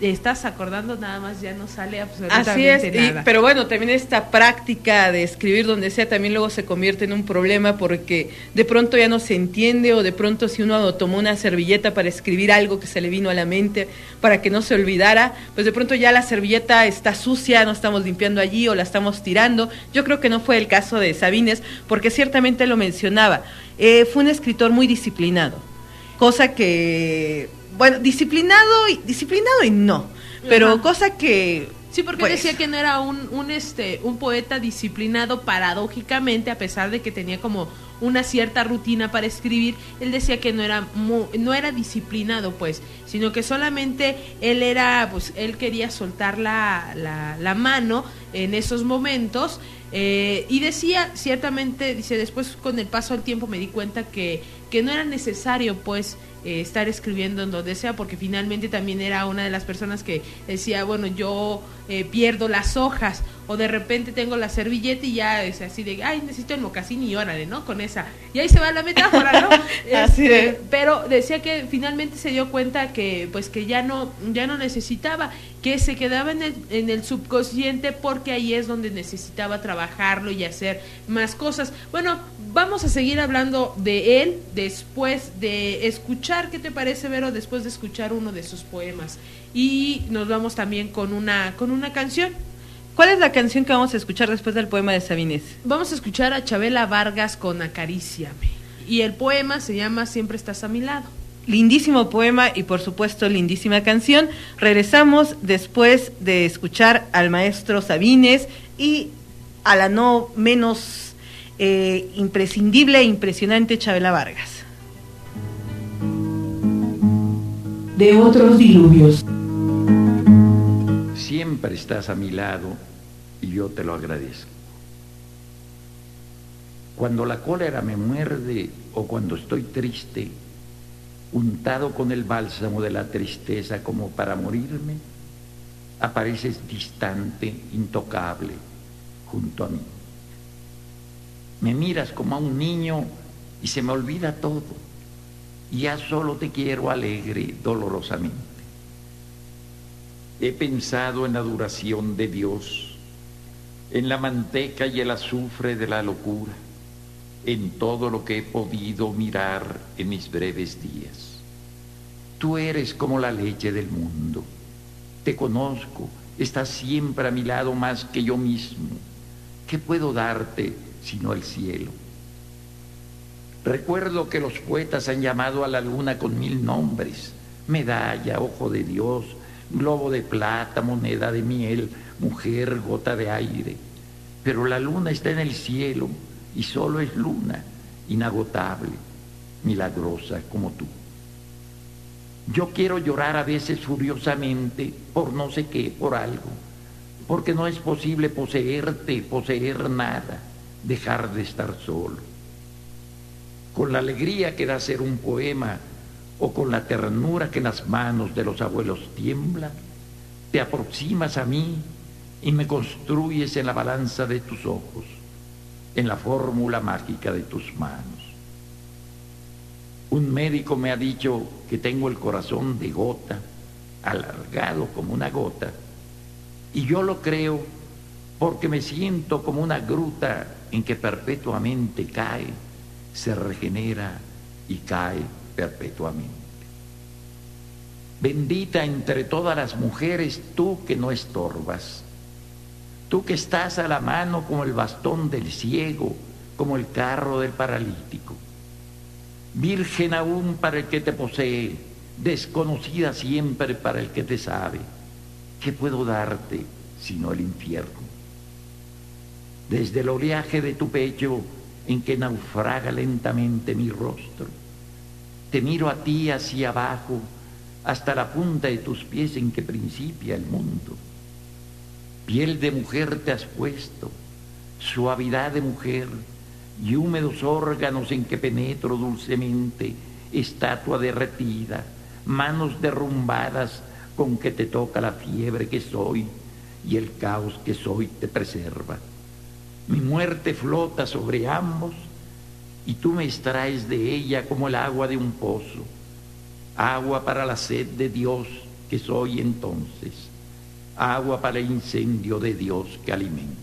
estás acordando nada más, ya no sale absolutamente así es, nada. Pero bueno, también esta práctica de escribir donde sea también luego se convierte en un problema porque de pronto ya no se entiende, o de pronto si uno tomó una servilleta para escribir algo que se le vino a la mente para que no se olvidara, pues de pronto ya la servilleta está sucia, no estamos limpiando allí o la estamos tirando. Yo creo que no fue el caso de Sabines, porque ciertamente lo mencionaba, fue un escritor muy disciplinado, cosa que, bueno, disciplinado y no, pero Ajá. cosa que... Sí, porque pues, decía que no era un poeta disciplinado paradójicamente, a pesar de que tenía como una cierta rutina para escribir. Él decía que no era disciplinado, pues, sino que solamente él quería soltar la mano en esos momentos. Y decía, ciertamente, dice, después con el paso del tiempo me di cuenta que no era necesario, pues, estar escribiendo en donde sea, porque finalmente también era una de las personas que decía, bueno, yo pierdo las hojas, o de repente tengo la servilleta y ya es así de, ay, necesito el mocasín y órale, ¿no? Con esa. Y ahí se va la metáfora, ¿no? Así es. Pero decía que finalmente se dio cuenta que, pues, que ya no necesitaba, que se quedaba en el subconsciente, porque ahí es donde necesitaba trabajarlo y hacer más cosas. Bueno, vamos a seguir hablando de él después de escuchar, ¿qué te parece, Vero? Después de escuchar uno de sus poemas. Y nos vamos también con una canción. ¿Cuál es la canción que vamos a escuchar después del poema de Sabines? Vamos a escuchar a Chabela Vargas con Acaríciame. Y el poema se llama Siempre estás a mi lado. Lindísimo poema y por supuesto lindísima canción. Regresamos después de escuchar al maestro Sabines y a la no menos imprescindible e impresionante Chabela Vargas. De otros diluvios. Siempre estás a mi lado y yo te lo agradezco. Cuando la cólera me muerde o cuando estoy triste, untado con el bálsamo de la tristeza como para morirme, apareces distante, intocable, junto a mí. Me miras como a un niño y se me olvida todo, y ya solo te quiero alegre, dolorosamente. He pensado en la duración de Dios, en la manteca y el azufre de la locura, en todo lo que he podido mirar en mis breves días. Tú eres como la leche del mundo. Te conozco, estás siempre a mi lado más que yo mismo. ¿Qué puedo darte sino el cielo? Recuerdo que los poetas han llamado a la luna con 1000 nombres: medalla, ojo de Dios, globo de plata, moneda de miel, mujer, gota de aire. Pero la luna está en el cielo y solo es luna, inagotable, milagrosa como tú. Yo quiero llorar a veces furiosamente por no sé qué, por algo, porque no es posible poseerte, poseer nada, dejar de estar solo. Con la alegría que da ser un poema, o con la ternura que en las manos de los abuelos tiembla, te aproximas a mí y me construyes en la balanza de tus ojos, en la fórmula mágica de tus manos. Un médico me ha dicho que tengo el corazón de gota, alargado como una gota, y yo lo creo porque me siento como una gruta en que perpetuamente cae, se regenera y cae perpetuamente. Bendita entre todas las mujeres, tú que no estorbas, tú que estás a la mano como el bastón del ciego, como el carro del paralítico, virgen aún para el que te posee, desconocida siempre para el que te sabe. ¿Qué puedo darte sino el infierno? Desde el oleaje de tu pecho en que naufraga lentamente mi rostro, te miro a ti hacia abajo, hasta la punta de tus pies en que principia el mundo. Piel de mujer te has puesto, suavidad de mujer, y húmedos órganos en que penetro dulcemente, estatua derretida, manos derrumbadas con que te toca la fiebre que soy, y el caos que soy te preserva. Mi muerte flota sobre ambos, y tú me extraes de ella como el agua de un pozo, agua para la sed de Dios que soy entonces, agua para el incendio de Dios que alimenta.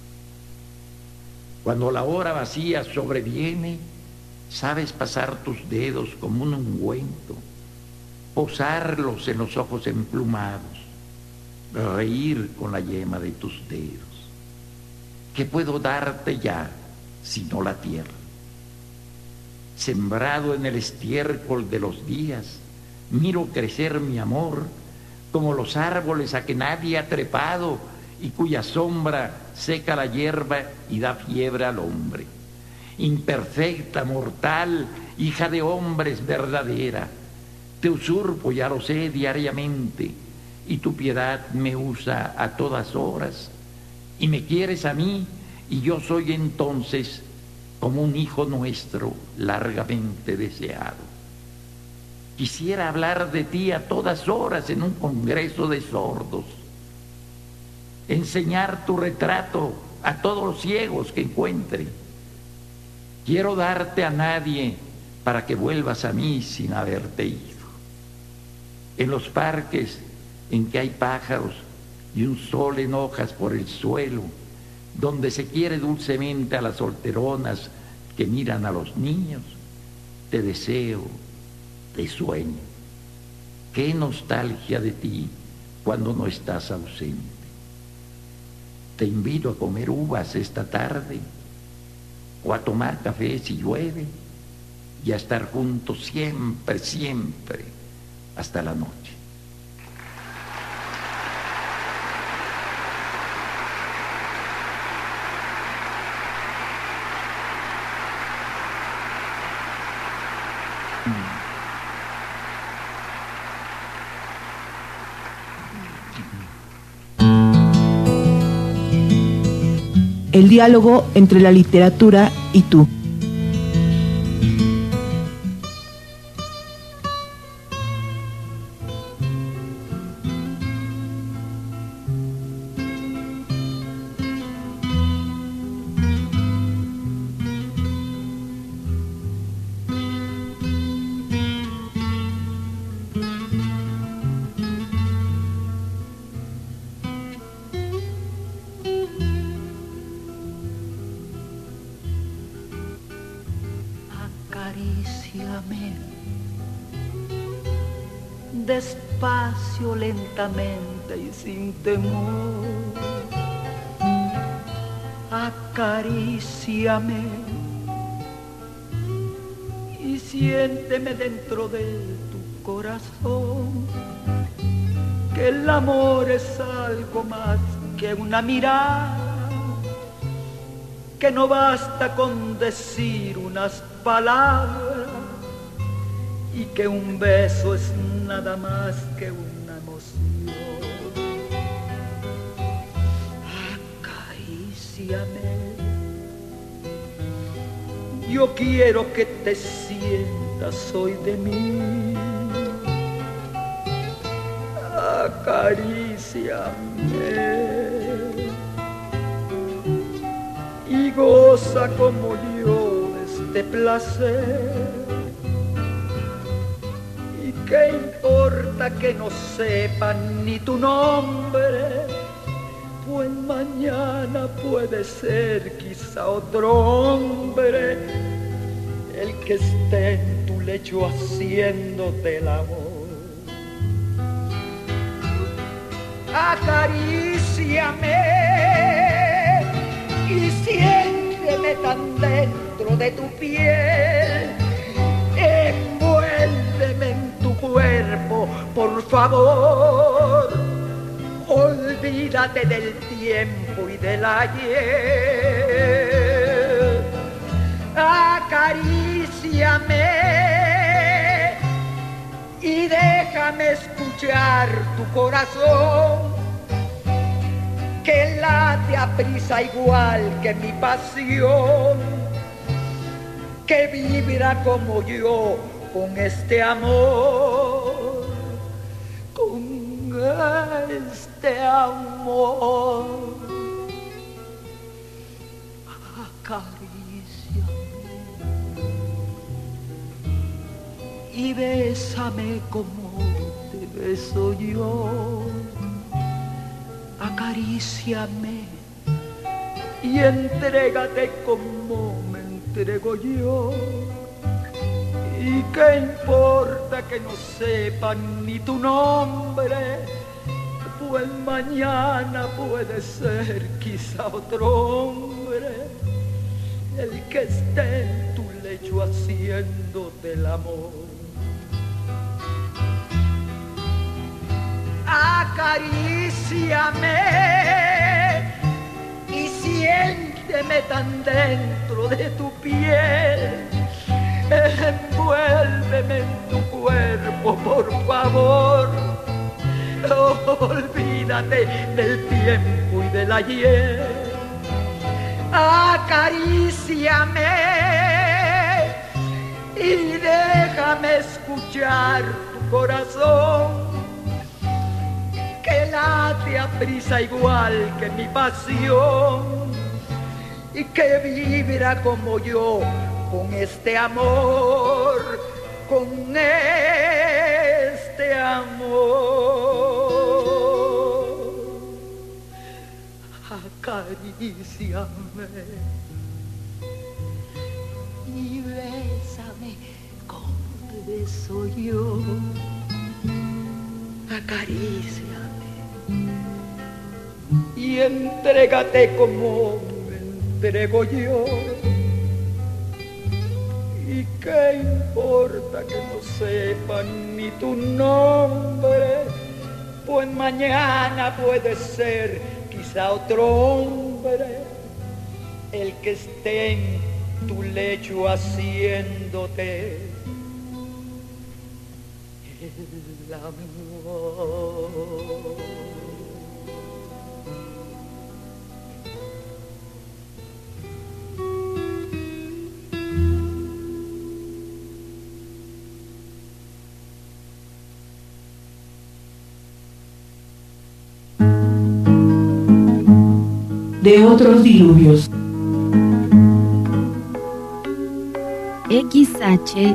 Cuando la hora vacía sobreviene, sabes pasar tus dedos como un ungüento, posarlos en los ojos emplumados, reír con la yema de tus dedos. ¿Qué puedo darte ya sino la tierra? Sembrado en el estiércol de los días, miro crecer mi amor como los árboles a que nadie ha trepado y cuya sombra seca la hierba y da fiebre al hombre. Imperfecta, mortal, hija de hombres verdadera, te usurpo, ya lo sé, diariamente, y tu piedad me usa a todas horas, y me quieres a mí, y yo soy entonces como un hijo nuestro largamente deseado. Quisiera hablar de ti a todas horas en un congreso de sordos, enseñar tu retrato a todos los ciegos que encuentre. Quiero darte a nadie para que vuelvas a mí sin haberte ido. En los parques en que hay pájaros y un sol en hojas por el suelo, donde se quiere dulcemente a las solteronas que miran a los niños, te deseo, te sueño. Qué nostalgia de ti cuando no estás ausente. Te invito a comer uvas esta tarde, o a tomar café si llueve, y a estar juntos siempre, siempre, hasta la noche. El diálogo entre la literatura y tú. Acaríciame despacio, lentamente y sin temor. Acaríciame y siénteme dentro de tu corazón, que el amor es algo más que una mirada, que no basta con decir unas palabras, y que un beso es nada más que una emoción. Acaríciame, yo quiero que te sientas hoy de mí. Acaríciame y goza como yo de este placer. ¿Y qué importa que no sepan ni tu nombre? Pues mañana puede ser quizá otro hombre el que esté en tu lecho haciéndote el amor. Acaríciame y siénteme tan dentro de tu piel, envuélveme en tu cuerpo, por favor. Olvídate del tiempo y del ayer. Acaríciame y déjame escuchar tu corazón, que late a prisa igual que mi pasión, que vibra como yo con este amor, con este amor. Acaríciame y bésame como te beso yo. Acaríciame y entrégate como me entrego yo. ¿Y qué importa que no sepan ni tu nombre? Pues mañana puede ser quizá otro hombre el que esté en tu lecho haciéndote el amor. Acaríciame y siénteme tan dentro de tu piel. Envuélveme en tu cuerpo, por favor. Olvídate del tiempo y del ayer. Acaríciame y déjame escuchar tu corazón, que late a prisa igual que mi pasión y que vibra como yo con este amor, con este amor. Acaríciame y bésame como te beso yo. Acaríciame y entrégate como me entrego yo. ¿Y qué importa que no sepan ni tu nombre? Pues mañana puede ser quizá otro hombre el que esté en tu lecho haciéndote el amor. De otros diluvios. XHSA,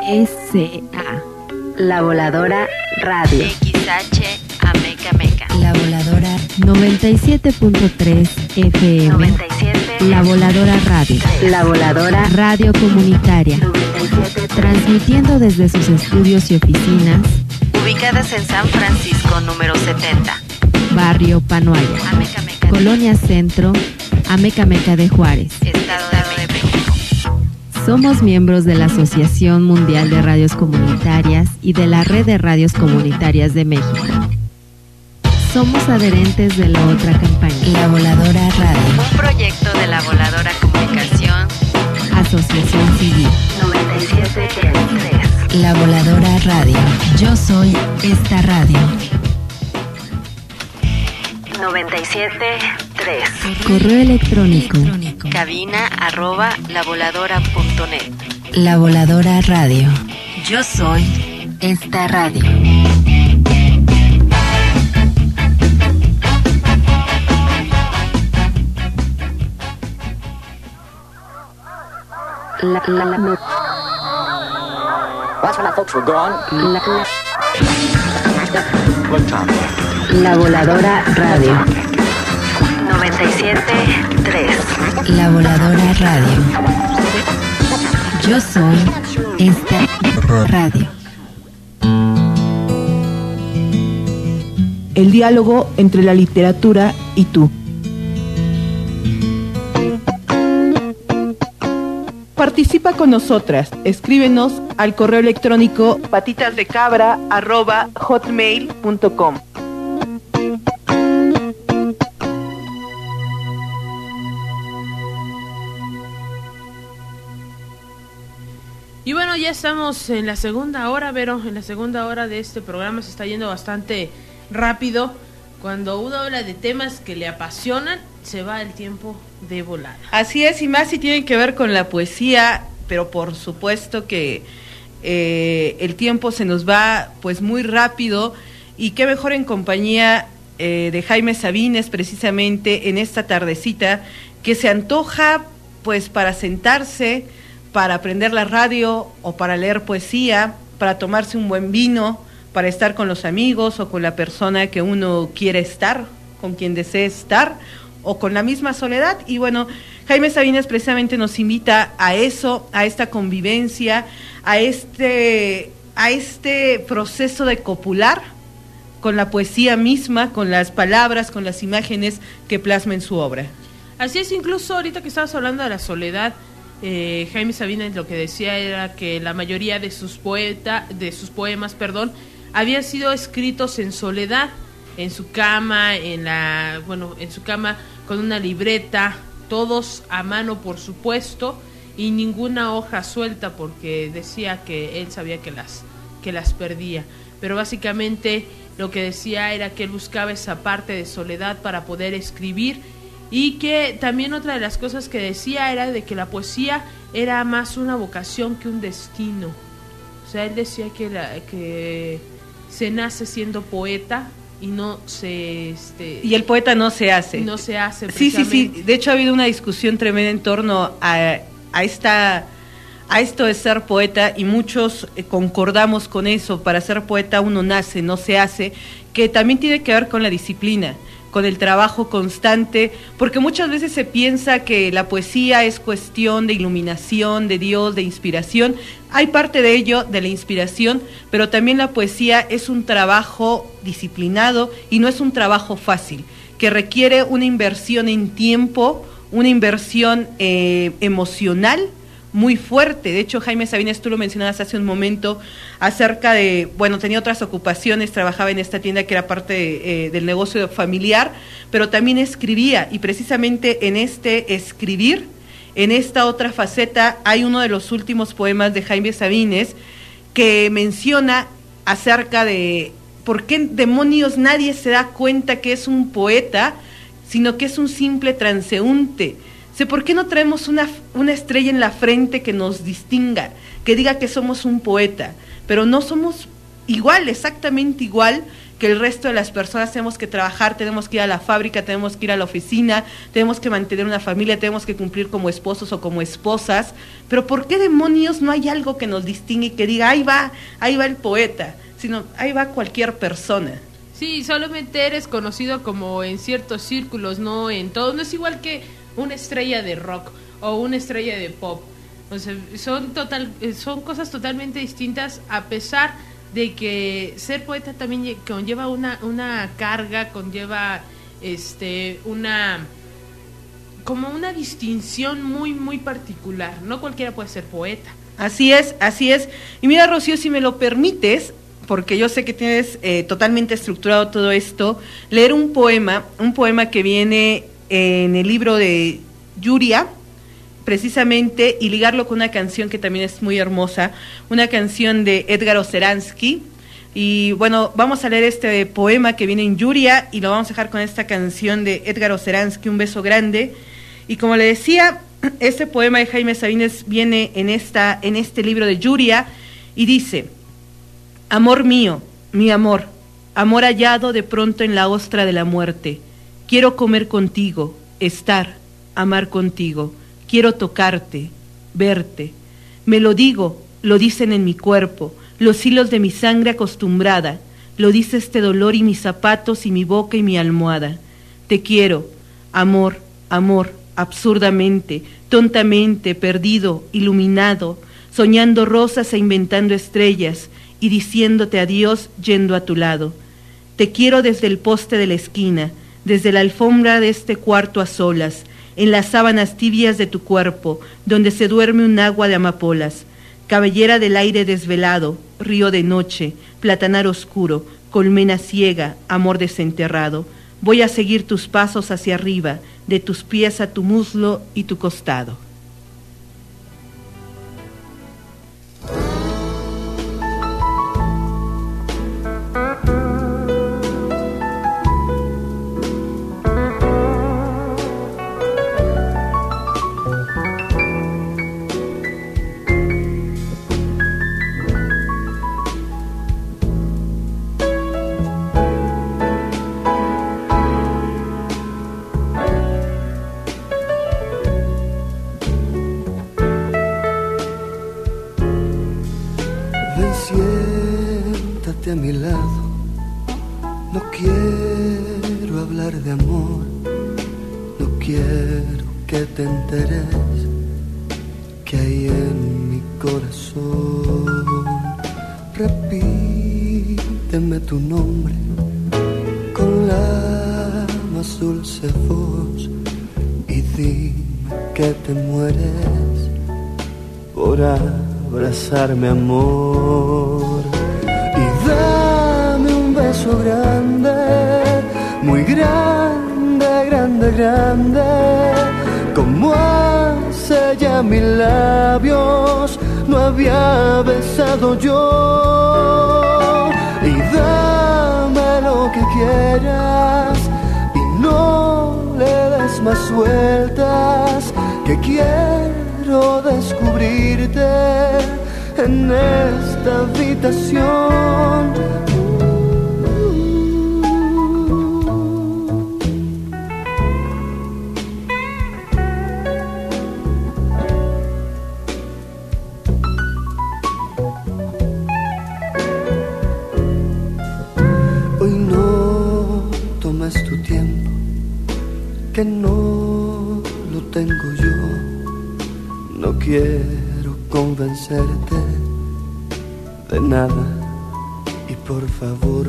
La Voladora Radio. XH Ameca Meca. La Voladora 97.3 FM. 97. La Voladora Radio. La Voladora Radio Comunitaria. 97. Transmitiendo desde sus estudios y oficinas. Ubicadas en San Francisco, número 70. Barrio Panoaya. Ameca Meca. Colonia Centro, Ameca Meca de Juárez. Estado de México. Somos miembros de la Asociación Mundial de Radios Comunitarias y de la Red de Radios Comunitarias de México. Somos adherentes de la otra campaña. La Voladora Radio. Un proyecto de La Voladora Comunicación. Asociación Civil. 97.3. La Voladora Radio. Yo soy esta radio. 97.3. Correo electrónico. cabina@lavoladora.net. La Voladora Radio. Yo soy esta radio. That's when our folks were gone. La Voladora Radio. 97.3. La Voladora Radio. Yo soy esta radio. El diálogo entre la literatura y tú. Participa con nosotras. Escríbenos al correo electrónico patitasdecabra@hotmail.com. Y bueno, ya estamos en la segunda hora, Vero. En la segunda hora de este programa se está yendo bastante rápido. Cuando uno habla de temas que le apasionan, se va el tiempo de volada. Así es, y más si tienen que ver con la poesía, pero por supuesto que el tiempo se nos va pues muy rápido, y qué mejor en compañía de Jaime Sabines, precisamente en esta tardecita que se antoja pues para sentarse, para aprender la radio o para leer poesía, para tomarse un buen vino, para estar con los amigos o con la persona que uno quiere estar, con quien desee estar, o con la misma soledad. Y bueno, Jaime Sabines precisamente nos invita a eso, a esta convivencia, a este proceso de copular con la poesía misma, con las palabras, con las imágenes que plasma en su obra. Así es, incluso ahorita que estabas hablando de la soledad, Jaime Sabines lo que decía era que la mayoría de sus poemas, habían sido escritos en soledad, en su cama, en su cama con una libreta, todos a mano por supuesto, y ninguna hoja suelta, porque decía que él sabía que las perdía. Pero básicamente lo que decía era que él buscaba esa parte de soledad para poder escribir, y que también otra de las cosas que decía era de que la poesía era más una vocación que un destino. O sea, él decía que se nace siendo poeta y no se... Y el poeta no se hace. No se hace. Sí. De hecho, ha habido una discusión tremenda en torno a esto de ser poeta, y muchos concordamos con eso. Para ser poeta uno nace, no se hace, que también tiene que ver con la disciplina, con el trabajo constante, porque muchas veces se piensa que la poesía es cuestión de iluminación, de Dios, de inspiración. Hay parte de ello, de la inspiración, pero también la poesía es un trabajo disciplinado y no es un trabajo fácil, que requiere una inversión en tiempo, una inversión emocional muy fuerte. De hecho, Jaime Sabines, tú lo mencionabas hace un momento, acerca de, tenía otras ocupaciones, trabajaba en esta tienda que era parte del negocio familiar, pero también escribía, y precisamente en este escribir, en esta otra faceta, hay uno de los últimos poemas de Jaime Sabines que menciona acerca de por qué demonios nadie se da cuenta que es un poeta, sino que es un simple transeúnte. ¿Por qué no traemos una estrella en la frente que nos distinga, que diga que somos un poeta? Pero no somos exactamente igual que el resto de las personas. Tenemos que trabajar, tenemos que ir a la fábrica, tenemos que ir a la oficina, tenemos que mantener una familia, tenemos que cumplir como esposos o como esposas. Pero ¿por qué demonios no hay algo que nos distingue y que diga, ahí va el poeta? Sino, ahí va cualquier persona. Sí, solamente eres conocido como en ciertos círculos, no en todos. No es igual que una estrella de rock o una estrella de pop. O sea, son cosas totalmente distintas, a pesar de que ser poeta también conlleva una carga, conlleva una distinción muy muy particular. No cualquiera puede ser poeta. Así es. Y mira, Rocío, si me lo permites, porque yo sé que tienes totalmente estructurado todo esto, leer un poema que viene en el libro de Yuria, precisamente, y ligarlo con una canción que también es muy hermosa, una canción de Edgar Oceransky. Y bueno, vamos a leer este poema que viene en Yuria y lo vamos a dejar con esta canción de Edgar Oceransky, Un beso grande. Y como le decía, este poema de Jaime Sabines viene en este libro de Yuria y dice: amor mío, mi amor hallado de pronto en la ostra de la muerte. Quiero comer contigo, estar, amar contigo. Quiero tocarte, verte. Me lo digo, lo dicen en mi cuerpo, los hilos de mi sangre acostumbrada. Lo dice este dolor y mis zapatos y mi boca y mi almohada. Te quiero, amor, absurdamente, tontamente, perdido, iluminado, soñando rosas e inventando estrellas y diciéndote adiós yendo a tu lado. Te quiero desde el poste de la esquina, desde la alfombra de este cuarto a solas, en las sábanas tibias de tu cuerpo, donde se duerme un agua de amapolas, cabellera del aire desvelado, río de noche, platanar oscuro, colmena ciega, amor desenterrado. Voy a seguir tus pasos hacia arriba, de tus pies a tu muslo y tu costado. tenerte a mi lado. No quiero hablar de amor, no quiero que te enteres que hay en mi corazón. Repíteme tu nombre con la más dulce voz y dime que te mueres por abrazarme, amor. Y dame un beso grande, muy grande, grande, grande, como hace ya mis labios no había besado yo. Y dame lo que quieras y no le des más vueltas, que quiero descubrirte en esta habitación. Hoy no tomes tu tiempo, que no lo tengo yo. No quiero convencerte de nada y por favor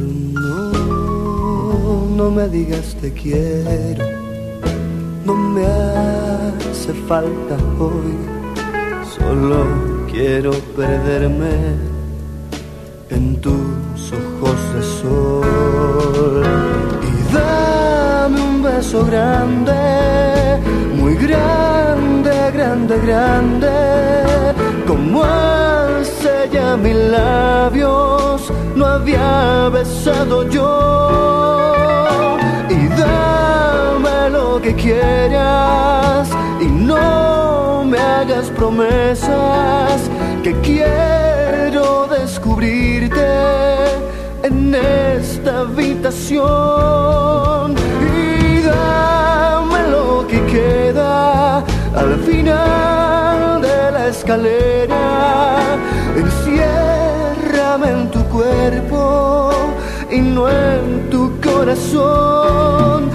no me digas te quiero. No me hace falta hoy, solo quiero perderme en tus ojos de sol. Y dame un beso grande, muy grande, grande, grande, como hace ya mis labios no había besado yo. Y dame lo que quieras y no me hagas promesas, que quiero descubrirte en esta habitación. Y dame lo que queda al final de la escalera. Enciérrame en tu cuerpo y no en tu corazón.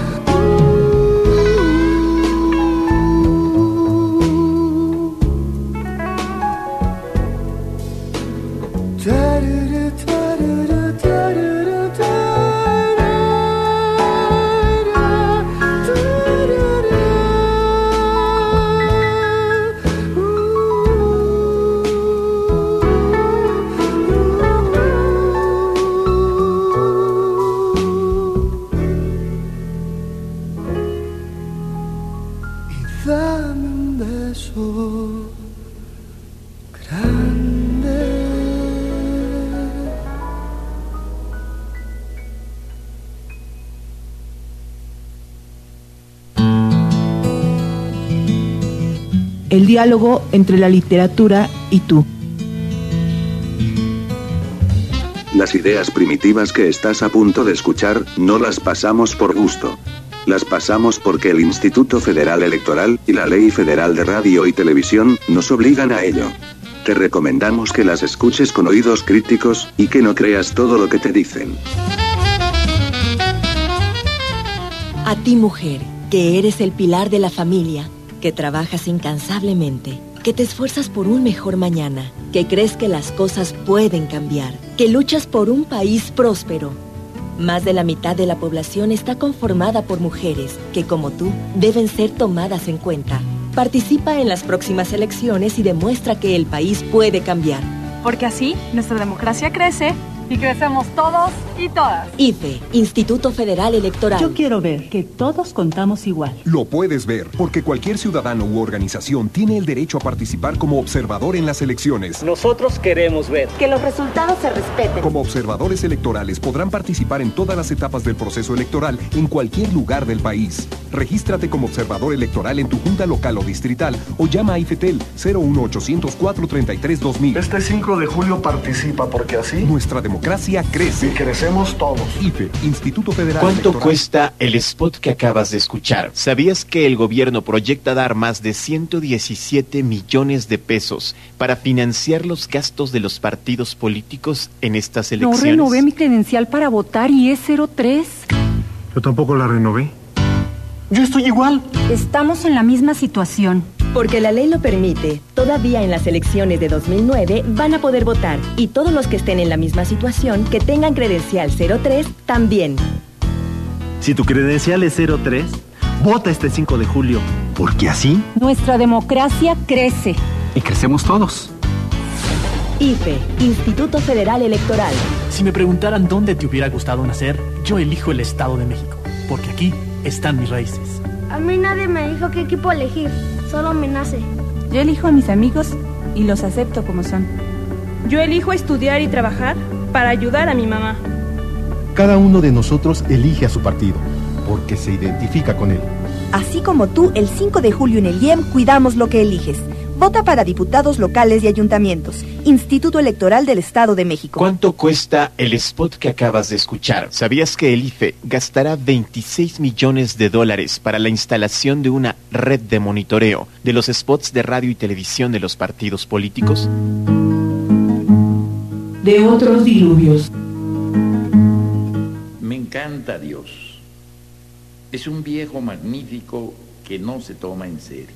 Dame un beso grande. El diálogo entre la literatura y tú. Las ideas primitivas que estás a punto de escuchar, no las pasamos por gusto. Las pasamos porque el Instituto Federal Electoral y la Ley Federal de Radio y Televisión nos obligan a ello. Te recomendamos que las escuches con oídos críticos y que no creas todo lo que te dicen. A ti, mujer, que eres el pilar de la familia, que trabajas incansablemente, que te esfuerzas por un mejor mañana, que crees que las cosas pueden cambiar, que luchas por un país próspero. Más de la mitad de la población está conformada por mujeres que, como tú, deben ser tomadas en cuenta. Participa en las próximas elecciones y demuestra que el país puede cambiar. Porque así nuestra democracia crece y crecemos todos y todas. IFE, Instituto Federal Electoral. Yo quiero ver que todos contamos igual. Lo puedes ver, porque cualquier ciudadano u organización tiene el derecho a participar como observador en las elecciones. Nosotros queremos ver que los resultados se respeten. Como observadores electorales podrán participar en todas las etapas del proceso electoral en cualquier lugar del país. Regístrate como observador electoral en tu junta local o distrital o llama a IFETEL 01800 433 2000. Este 5 de julio participa porque así nuestra democracia crece. Y crece. crecemos todos. IFE, Instituto Federal ¿Cuánto Electoral. cuesta el spot que acabas de escuchar? ¿Sabías que el gobierno proyecta dar más de 117 millones de pesos para financiar los gastos de los partidos políticos en estas elecciones? No renové mi credencial para votar y es 03. Yo tampoco la renové. Yo estoy igual. Estamos en la misma situación. Porque la ley lo permite, todavía en las elecciones de 2009 van a poder votar y todos los que estén en la misma situación, que tengan credencial 03, también. Si tu credencial es 03, vota este 5 de julio, porque así Nuestra democracia crece. Y crecemos todos. IFE, Instituto Federal Electoral. Si me preguntaran dónde te hubiera gustado nacer, yo elijo el Estado de México, porque aquí están mis raíces. A mí nadie me dijo qué equipo elegir, solo me nace. Yo elijo a mis amigos y los acepto como son. Yo elijo estudiar y trabajar para ayudar a mi mamá. Cada uno de nosotros elige a su partido, porque se identifica con él. Así como tú, el 5 de julio en el IEM cuidamos lo que eliges. Vota para diputados locales y ayuntamientos. Instituto Electoral del Estado de México. ¿Cuánto cuesta el spot que acabas de escuchar? ¿Sabías que el IFE gastará 26 millones de dólares para la instalación de una red de monitoreo de los spots de radio y televisión de los partidos políticos? De otros diluvios. Me encanta Dios. Es un viejo magnífico que no se toma en serio.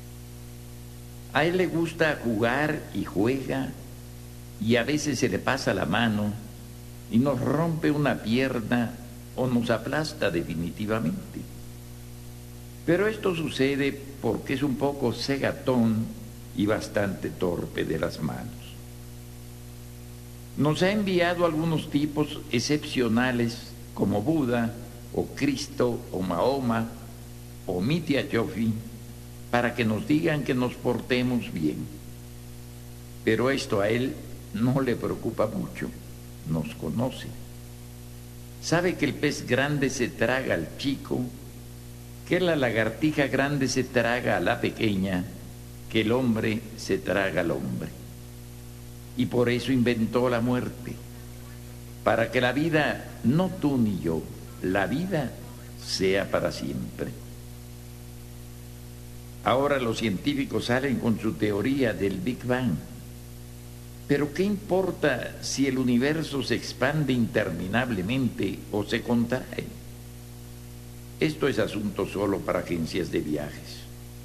A él le gusta jugar y juega, y a veces se le pasa la mano y nos rompe una pierna o nos aplasta definitivamente. Pero esto sucede porque es un poco cegatón y bastante torpe de las manos. Nos ha enviado algunos tipos excepcionales como Buda o Cristo o Mahoma o Mitya Jofi, para que nos digan que nos portemos bien. Pero esto a él no le preocupa mucho, nos conoce. Sabe que el pez grande se traga al chico, que la lagartija grande se traga a la pequeña, que el hombre se traga al hombre. Y por eso inventó la muerte, para que la vida, no tú ni yo, la vida sea para siempre. Ahora los científicos salen con su teoría del Big Bang. Pero ¿qué importa si el universo se expande interminablemente o se contrae? Esto es asunto solo para agencias de viajes.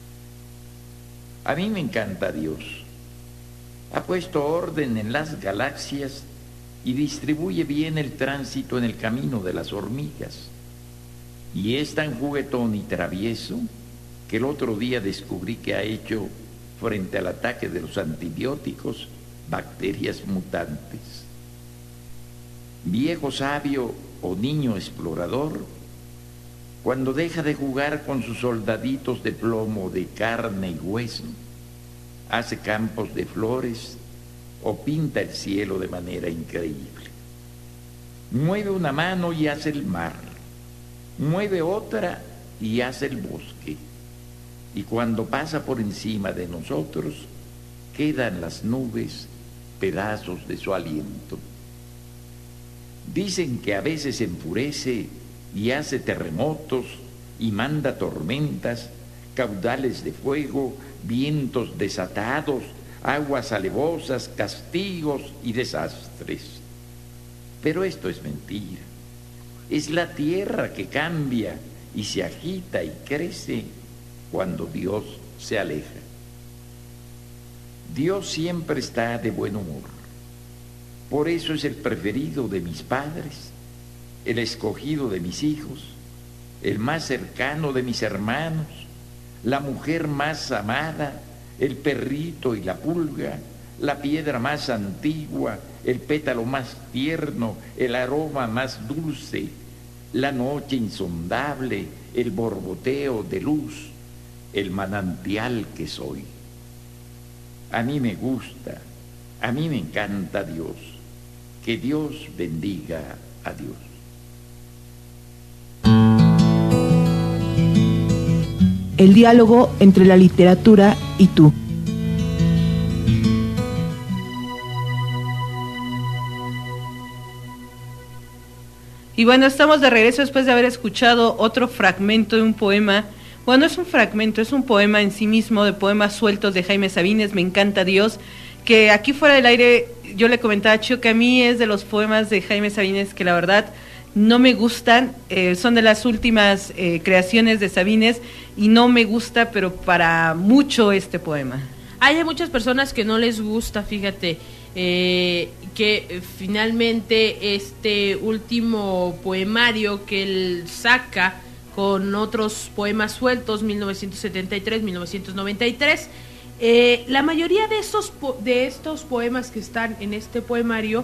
A mí me encanta Dios. Ha puesto orden en las galaxias y distribuye bien el tránsito en el camino de las hormigas. Y es tan juguetón y travieso que el otro día descubrí que ha hecho, frente al ataque de los antibióticos, bacterias mutantes. Viejo sabio o niño explorador, cuando deja de jugar con sus soldaditos de plomo, de carne y hueso, hace campos de flores o pinta el cielo de manera increíble. Mueve una mano y hace el mar, mueve otra y hace el bosque. Y cuando pasa por encima de nosotros, quedan las nubes, pedazos de su aliento. Dicen que a veces se enfurece y hace terremotos y manda tormentas, caudales de fuego, vientos desatados, aguas alevosas, castigos y desastres. Pero esto es mentira. Es la tierra que cambia y se agita y crece cuando Dios se aleja. Dios siempre está de buen humor. Por eso es el preferido de mis padres, el escogido de mis hijos, el más cercano de mis hermanos, la mujer más amada, el perrito y la pulga, la piedra más antigua, el pétalo más tierno, el aroma más dulce, la noche insondable, el borboteo de luz, el manantial que soy. A mí me gusta, a mí me encanta Dios. Que Dios bendiga a Dios. El diálogo entre la literatura y tú. Y bueno, estamos de regreso después de haber escuchado otro fragmento de un poema. Bueno, es un fragmento, es un poema en sí mismo, de poemas sueltos de Jaime Sabines, Me encanta Dios, que aquí fuera del aire yo le comentaba a Chio que a mí es de los poemas de Jaime Sabines que la verdad no me gustan, son de las últimas creaciones de Sabines y no me gusta, pero para mucho este poema. Hay muchas personas que no les gusta, fíjate, que finalmente este último poemario que él saca con otros poemas sueltos, 1973, 1993, la mayoría de estos poemas que están en este poemario,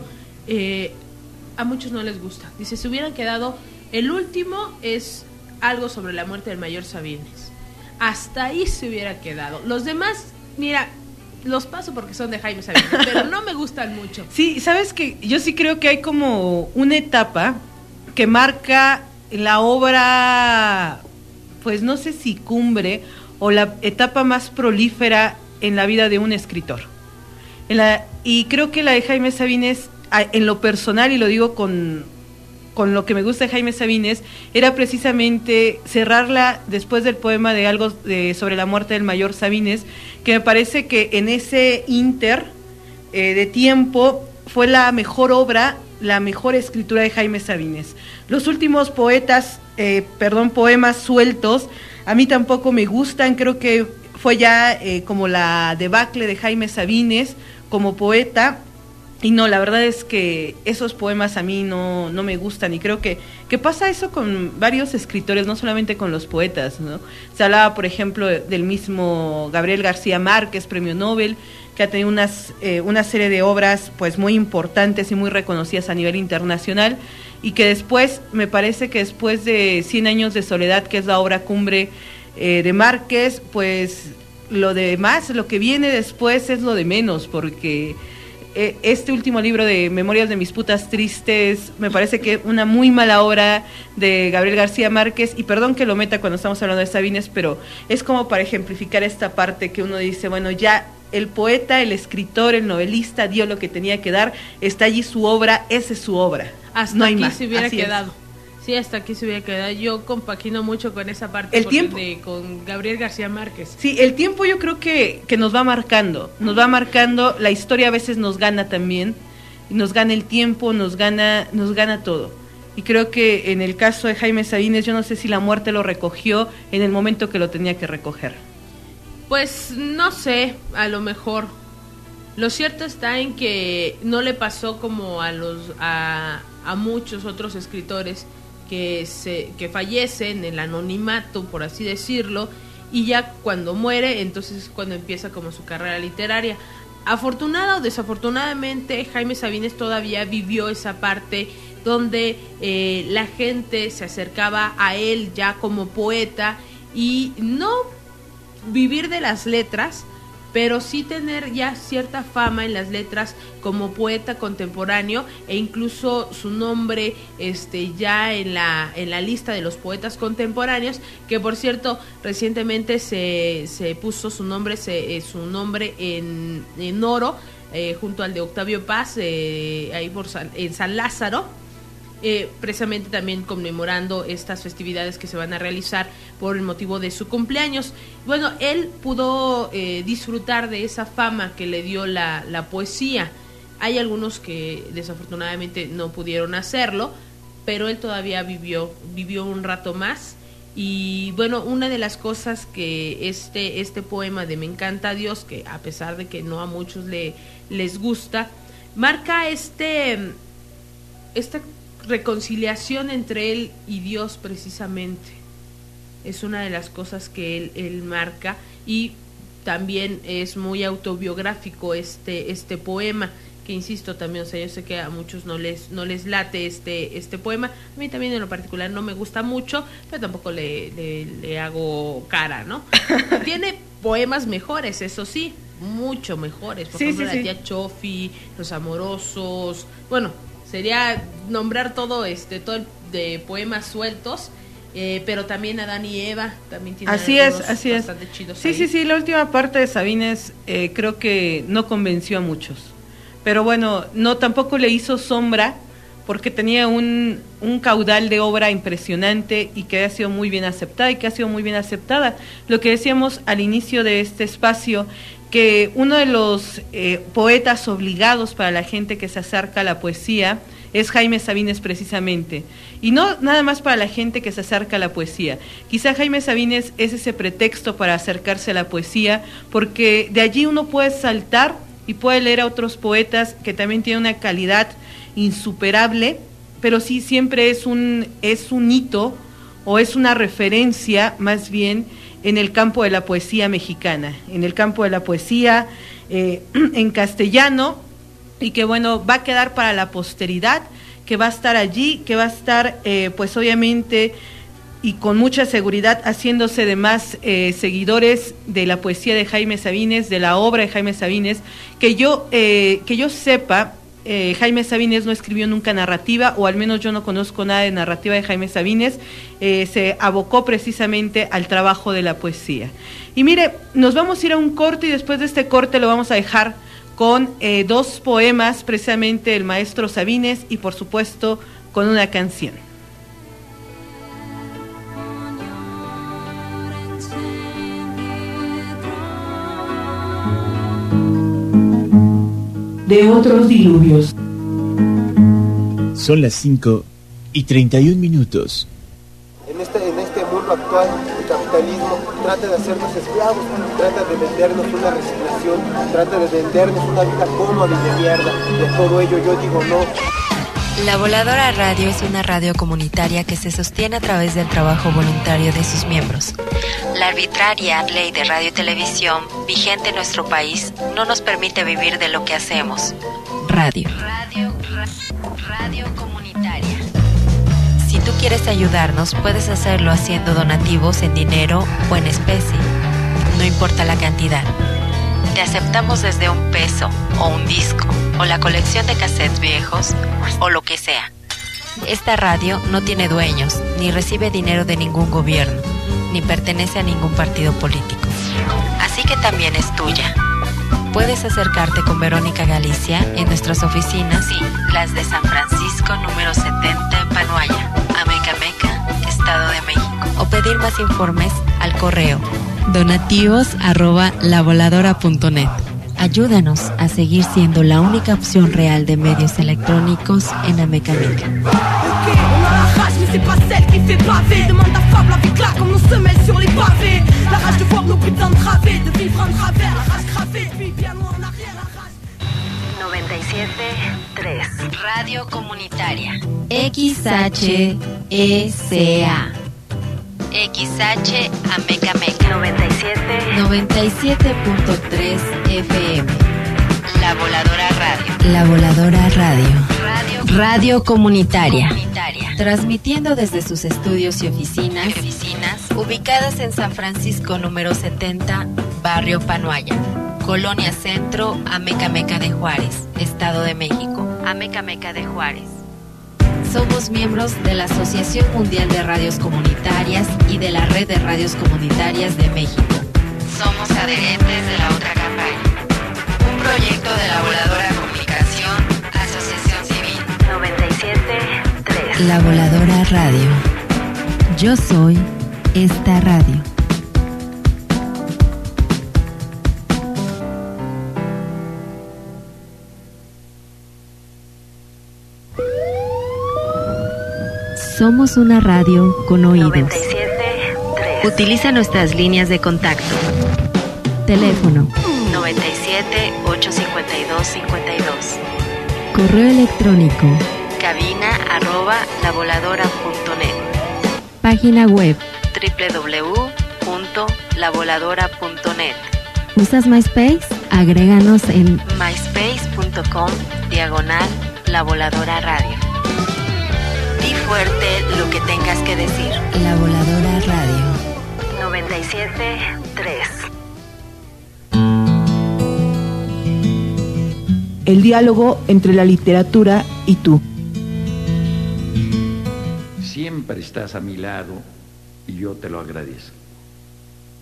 a muchos no les gusta. Dice, se hubieran quedado, el último es algo sobre la muerte del mayor Sabines. Hasta ahí se hubiera quedado. Los demás, mira, los paso porque son de Jaime Sabines, pero no me gustan mucho. Sí, sabes que yo sí creo que hay como una etapa que marca la obra, pues no sé si cumbre o la etapa más prolífera en la vida de un escritor. Y creo que la de Jaime Sabines, en lo personal, y lo digo con lo que me gusta de Jaime Sabines, era precisamente cerrarla después del poema de algo sobre la muerte del mayor Sabines, que me parece que en ese inter de tiempo fue la mejor obra, la mejor escritura de Jaime Sabines. Los últimos poemas sueltos, a mí tampoco me gustan, creo que fue ya como la debacle de Jaime Sabines como poeta. Y no, la verdad es que esos poemas a mí no me gustan, y creo que pasa eso con varios escritores, no solamente con los poetas, ¿no? Se hablaba, por ejemplo, del mismo Gabriel García Márquez, premio Nobel, que ha tenido una serie de obras pues muy importantes y muy reconocidas a nivel internacional, y que después, me parece que después de 100 años de soledad, que es la obra cumbre de Márquez, pues lo demás, lo que viene después es lo de menos, porque este último libro de Memorias de mis putas tristes me parece que una muy mala obra de Gabriel García Márquez, y perdón que lo meta cuando estamos hablando de Sabines, pero es como para ejemplificar esta parte que uno dice, bueno, ya el poeta, el escritor, el novelista dio lo que tenía que dar, está allí su obra, esa es su obra. Hasta no hay aquí más. se hubiera Así quedado. Es. Sí, hasta aquí se hubiera quedado. Yo compagino mucho con esa parte con Gabriel García Márquez. Sí, el tiempo yo creo que nos va marcando, la historia a veces nos gana también, nos gana el tiempo, nos gana todo. Y creo que en el caso de Jaime Sabines, yo no sé si la muerte lo recogió en el momento que lo tenía que recoger. Pues no sé, a lo mejor. Lo cierto está en que no le pasó como a muchos otros escritores que fallecen en el anonimato, por así decirlo, y ya cuando muere, entonces es cuando empieza como su carrera literaria. Afortunada o desafortunadamente, Jaime Sabines todavía vivió esa parte donde la gente se acercaba a él ya como poeta, y no vivir de las letras, pero sí tener ya cierta fama en las letras como poeta contemporáneo, e incluso su nombre ya en la lista de los poetas contemporáneos, que por cierto recientemente se puso su nombre en oro, junto al de Octavio Paz, ahí en San Lázaro, precisamente también conmemorando estas festividades que se van a realizar por el motivo de su cumpleaños. Bueno, él pudo disfrutar de esa fama que le dio la poesía. Hay algunos que desafortunadamente no pudieron hacerlo, pero él todavía vivió un rato más. Y bueno, una de las cosas que este poema de Me encanta Dios, que a pesar de que no a muchos les gusta, marca esta reconciliación entre él y Dios, precisamente. Es una de las cosas que él marca, y también es muy autobiográfico este poema, que insisto también, o sea, yo sé que a muchos no les late este poema. A mí también en lo particular no me gusta mucho, pero tampoco le hago cara, ¿no? Tiene poemas mejores, eso sí, mucho mejores. Por ejemplo, La tía Chofi, Los amorosos, bueno, sería nombrar todo de poemas sueltos, pero también Adán y Eva también tiene bastante chidos. Sí, la última parte de Sabines creo que no convenció a muchos, pero bueno, no tampoco le hizo sombra porque tenía un caudal de obra impresionante y que ha sido muy bien aceptada Lo que decíamos al inicio de este espacio, que uno de los poetas obligados para la gente que se acerca a la poesía es Jaime Sabines precisamente, y no nada más para la gente que se acerca a la poesía. Quizá Jaime Sabines es ese pretexto para acercarse a la poesía, porque de allí uno puede saltar y puede leer a otros poetas que también tienen una calidad insuperable, pero sí siempre es un hito o es una referencia más bien en el campo de la poesía mexicana, en el campo de la poesía en castellano, y que bueno, va a quedar para la posteridad, que va a estar allí, que va a estar pues obviamente y con mucha seguridad haciéndose de más seguidores de la poesía de Jaime Sabines, de la obra de Jaime Sabines, que yo sepa, Jaime Sabines no escribió nunca narrativa, o al menos yo no conozco nada de narrativa de Jaime Sabines. Se abocó precisamente al trabajo de la poesía. Y mire, nos vamos a ir a un corte, y después de este corte lo vamos a dejar con 2 poemas precisamente del maestro Sabines, y por supuesto con una canción. De otros diluvios. Son las 5:31. En este mundo actual, el capitalismo trata de hacernos esclavos, trata de vendernos una resignación, trata de vendernos una vida cómoda y de mierda. Y a todo ello yo digo no. La Voladora Radio es una radio comunitaria que se sostiene a través del trabajo voluntario de sus miembros. La arbitraria ley de radio y televisión vigente en nuestro país no nos permite vivir de lo que hacemos. Radio comunitaria. Si tú quieres ayudarnos, puedes hacerlo haciendo donativos en dinero o en especie. No importa la cantidad. Te aceptamos desde $1 o un disco o la colección de cassettes viejos o lo que sea. Esta radio no tiene dueños, ni recibe dinero de ningún gobierno, ni pertenece a ningún partido político. Así que también es tuya. Puedes acercarte con Verónica Galicia en nuestras oficinas, las de San Francisco número 70 en Panuaya, Amecameca, Estado de México. O pedir más informes al correo donativos@lavoladora.net. Ayúdanos a seguir siendo la única opción real de medios electrónicos en Amecameca. Radio Comunitaria. XHECA. XH Amecameca 97.3 FM. La Voladora Radio. La Voladora Radio. Radio Comunitaria. Transmitiendo desde sus estudios y oficinas ubicadas en San Francisco número 70, Barrio Panuaya, Colonia Centro, Amecameca de Juárez, Estado de México. Amecameca de Juárez. Somos miembros de la Asociación Mundial de Radios Comunitarias y de la Red de Radios Comunitarias de México. Somos adherentes de la otra campaña. Un proyecto de la Voladora Comunicación, Asociación Civil 97.3. La Voladora Radio. Yo soy esta radio. Somos una radio con oídos. 97.3. Utiliza nuestras líneas de contacto. Teléfono 97-852-52. Correo electrónico cabina@lavoladora.net. Página web www.lavoladora.net. ¿Usas MySpace? Agréganos en myspace.com/La Voladora Radio. Di fuerte lo que tengas que decir. La Voladora Radio 97.3. El diálogo entre la literatura y tú. Siempre estás a mi lado y yo te lo agradezco.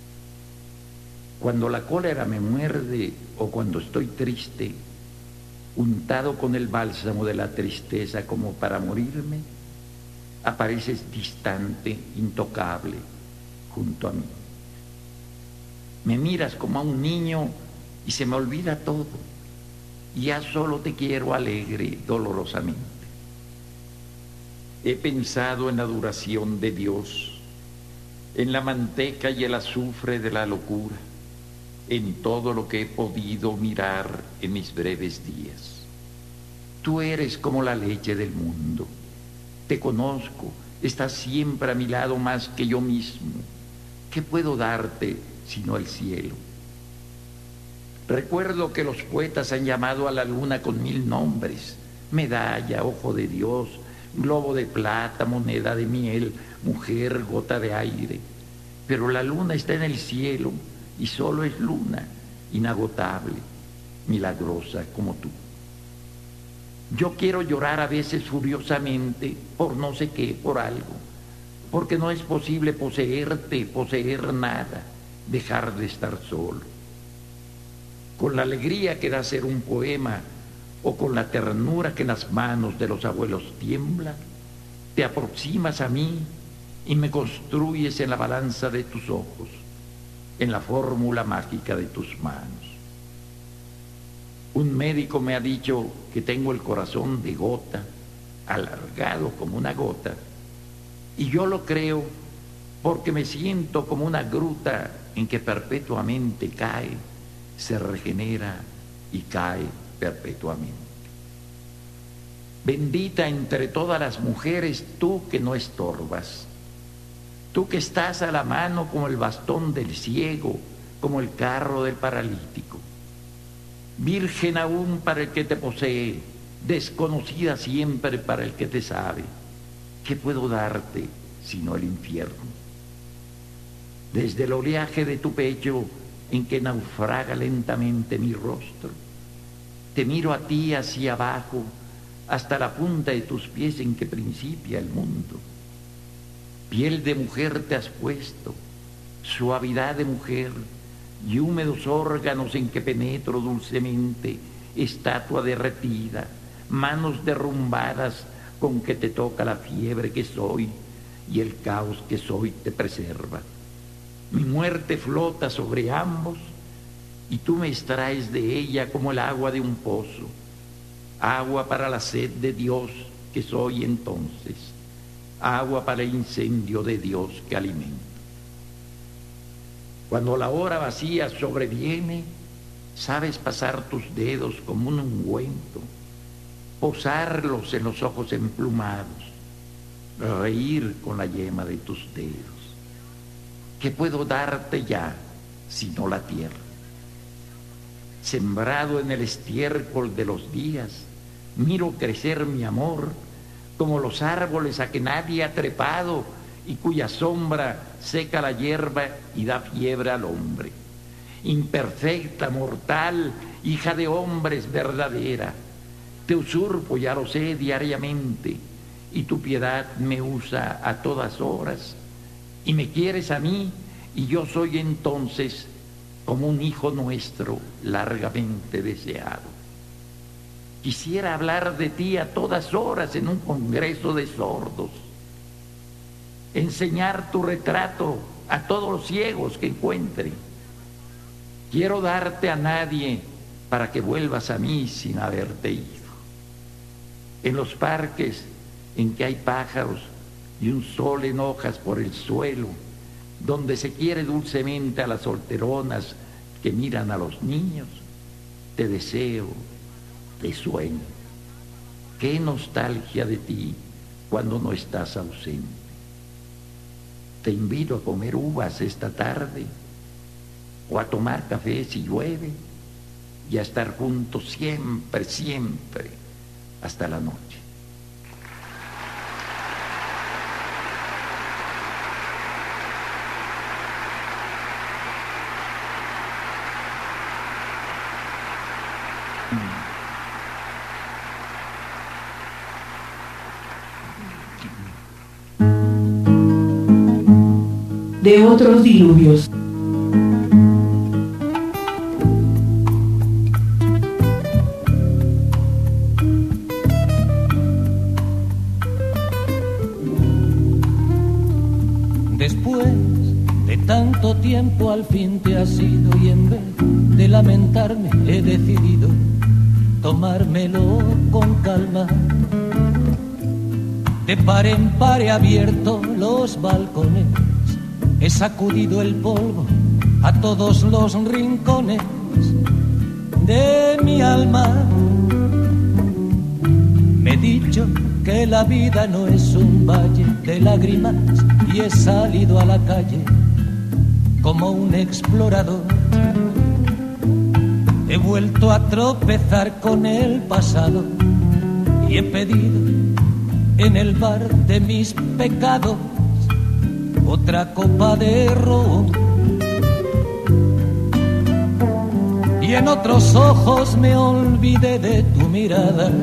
Cuando la cólera me muerde o cuando estoy triste, untado con el bálsamo de la tristeza como para morirme, apareces distante, intocable, junto a mí. Me miras como a un niño y se me olvida todo. Y ya solo te quiero alegre, dolorosamente. He pensado en la duración de Dios, en la manteca y el azufre de la locura, en todo lo que he podido mirar en mis breves días. Tú eres como la leche del mundo. Te conozco, estás siempre a mi lado más que yo mismo. ¿Qué puedo darte sino el cielo? Recuerdo que los poetas han llamado a la luna con 1000 nombres: medalla, ojo de Dios, globo de plata, moneda de miel, mujer, gota de aire. Pero la luna está en el cielo y solo es luna, inagotable, milagrosa como tú. Yo quiero llorar a veces furiosamente por no sé qué, por algo, porque no es posible poseerte, poseer nada, dejar de estar solo. Con la alegría que da ser un poema, o con la ternura que en las manos de los abuelos tiembla, te aproximas a mí y me construyes en la balanza de tus ojos, en la fórmula mágica de tus manos. Un médico me ha dicho que tengo el corazón de gota, alargado como una gota, y yo lo creo porque me siento como una gruta en que perpetuamente cae, se regenera y cae perpetuamente. Bendita entre todas las mujeres tú que no estorbas, tú que estás a la mano como el bastón del ciego, como el carro del paralítico. Virgen aún para el que te posee, desconocida siempre para el que te sabe. ¿Qué puedo darte sino el infierno? Desde el oleaje de tu pecho en que naufraga lentamente mi rostro, te miro a ti hacia abajo, hasta la punta de tus pies en que principia el mundo. Piel de mujer te has puesto, suavidad de mujer, y húmedos órganos en que penetro dulcemente, estatua derretida, manos derrumbadas con que te toca la fiebre que soy, y el caos que soy te preserva. Mi muerte flota sobre ambos, y tú me extraes de ella como el agua de un pozo, agua para la sed de Dios que soy entonces, agua para el incendio de Dios que alimento. Cuando la hora vacía sobreviene, sabes pasar tus dedos como un ungüento, posarlos en los ojos emplumados, reír con la yema de tus dedos. ¿Qué puedo darte ya sino la tierra? Sembrado en el estiércol de los días, miro crecer mi amor como los árboles a que nadie ha trepado y cuya sombra seca la hierba y da fiebre al hombre. Imperfecta, mortal, hija de hombres verdadera, te usurpo, ya lo sé, diariamente, y tu piedad me usa a todas horas, y me quieres a mí, y yo soy entonces como un hijo nuestro largamente deseado. Quisiera hablar de ti a todas horas en un congreso de sordos, enseñar tu retrato a todos los ciegos que encuentre. Quiero darte a nadie para que vuelvas a mí sin haberte ido. En los parques en que hay pájaros y un sol en hojas por el suelo, donde se quiere dulcemente a las solteronas que miran a los niños, te deseo, te sueño. Qué nostalgia de ti cuando no estás ausente. Te invito a comer uvas esta tarde, o a tomar café si llueve, y a estar juntos siempre, siempre, hasta la noche. De otros diluvios. tanto tiempo al fin te has ido y en vez de lamentarme he decidido tomármelo con calma. De par en par he abierto los balcones, he sacudido el polvo a todos los rincones de mi alma. Me he dicho que la vida no es un valle de lágrimas y he salido a la calle como un explorador. He vuelto a tropezar con el pasado y he pedido en el bar de mis pecados otra copa de ron. Y en otros ojos me olvidé de tu mirada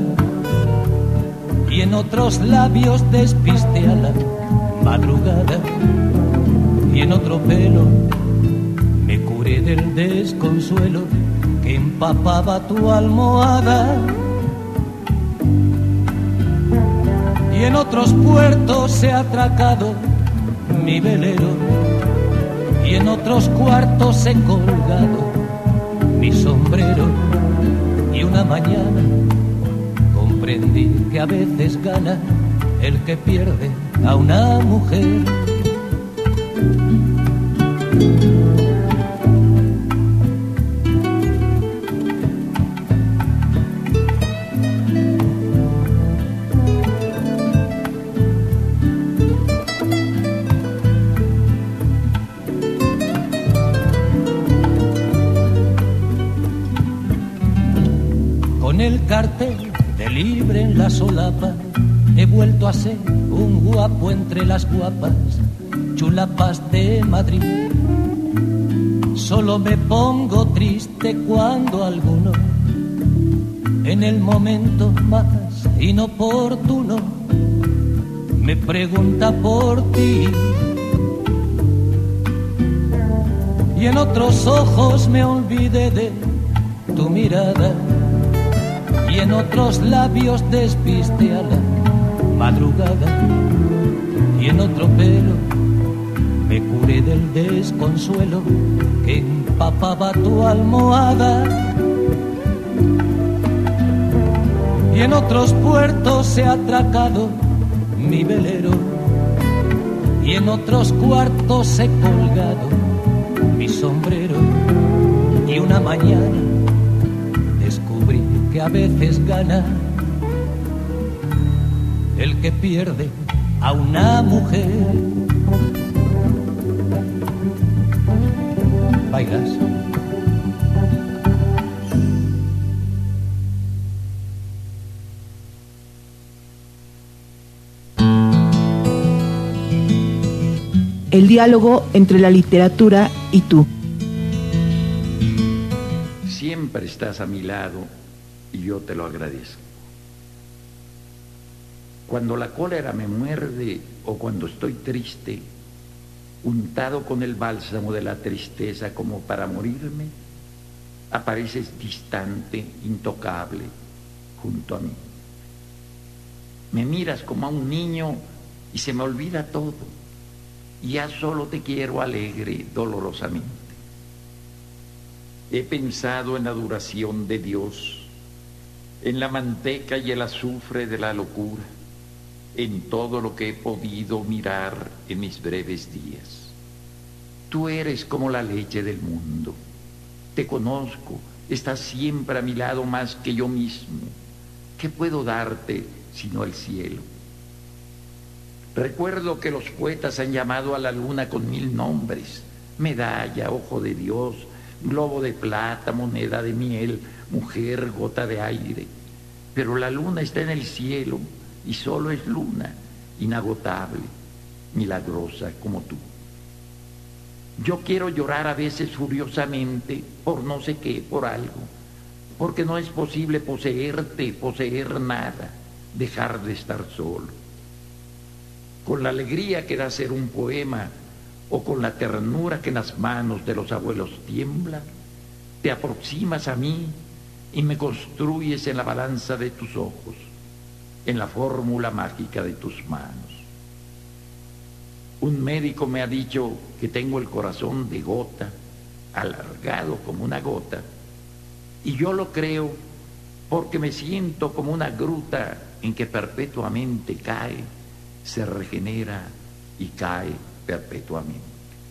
y en otros labios despiste a la madrugada y en otro pelo me curé del desconsuelo que empapaba tu almohada. Y en otros puertos he atracado mi velero y en otros cuartos he colgado mi sombrero. Y una mañana comprendí que a veces gana el que pierde a una mujer. Con el cartel de libre en la solapa he vuelto a ser un guapo entre las guapas chulapas de Madrid. Solo me pongo triste cuando alguno en el momento más inoportuno me pregunta por ti. Y en otros ojos me olvidé de tu mirada y en otros labios despiste a la madrugada y en otro pelo me curé del desconsuelo que empapaba tu almohada. Y en otros puertos he atracado mi velero y en otros cuartos he colgado mi sombrero. Y una mañana descubrí que a veces gana el que pierde a una mujer. ¿Bailas? El diálogo entre la literatura y tú. Siempre estás a mi lado y yo te lo agradezco. Cuando la cólera me muerde o cuando estoy triste, untado con el bálsamo de la tristeza como para morirme, apareces distante, intocable, junto a mí. Me miras como a un niño y se me olvida todo. Y ya solo te quiero alegre, dolorosamente. He pensado en la duración de Dios, en la manteca y el azufre de la locura, en todo lo que he podido mirar en mis breves días. Tú eres como la leche del mundo. Te conozco, estás siempre a mi lado más que yo mismo. ¿Qué puedo darte sino el cielo? Recuerdo que los poetas han llamado a la luna con 1000 nombres: medalla, ojo de Dios, globo de plata, moneda de miel, mujer, gota de aire. Pero la luna está en el cielo y solo es luna, inagotable, milagrosa como tú. Yo quiero llorar a veces furiosamente por no sé qué, por algo, porque no es posible poseerte, poseer nada, dejar de estar solo. Con la alegría que da ser un poema o con la ternura que en las manos de los abuelos tiembla, te aproximas a mí y me construyes en la balanza de tus ojos, en la fórmula mágica de tus manos. Un médico me ha dicho que tengo el corazón de gota, alargado como una gota, y yo lo creo porque me siento como una gruta en que perpetuamente cae, se regenera y cae perpetuamente.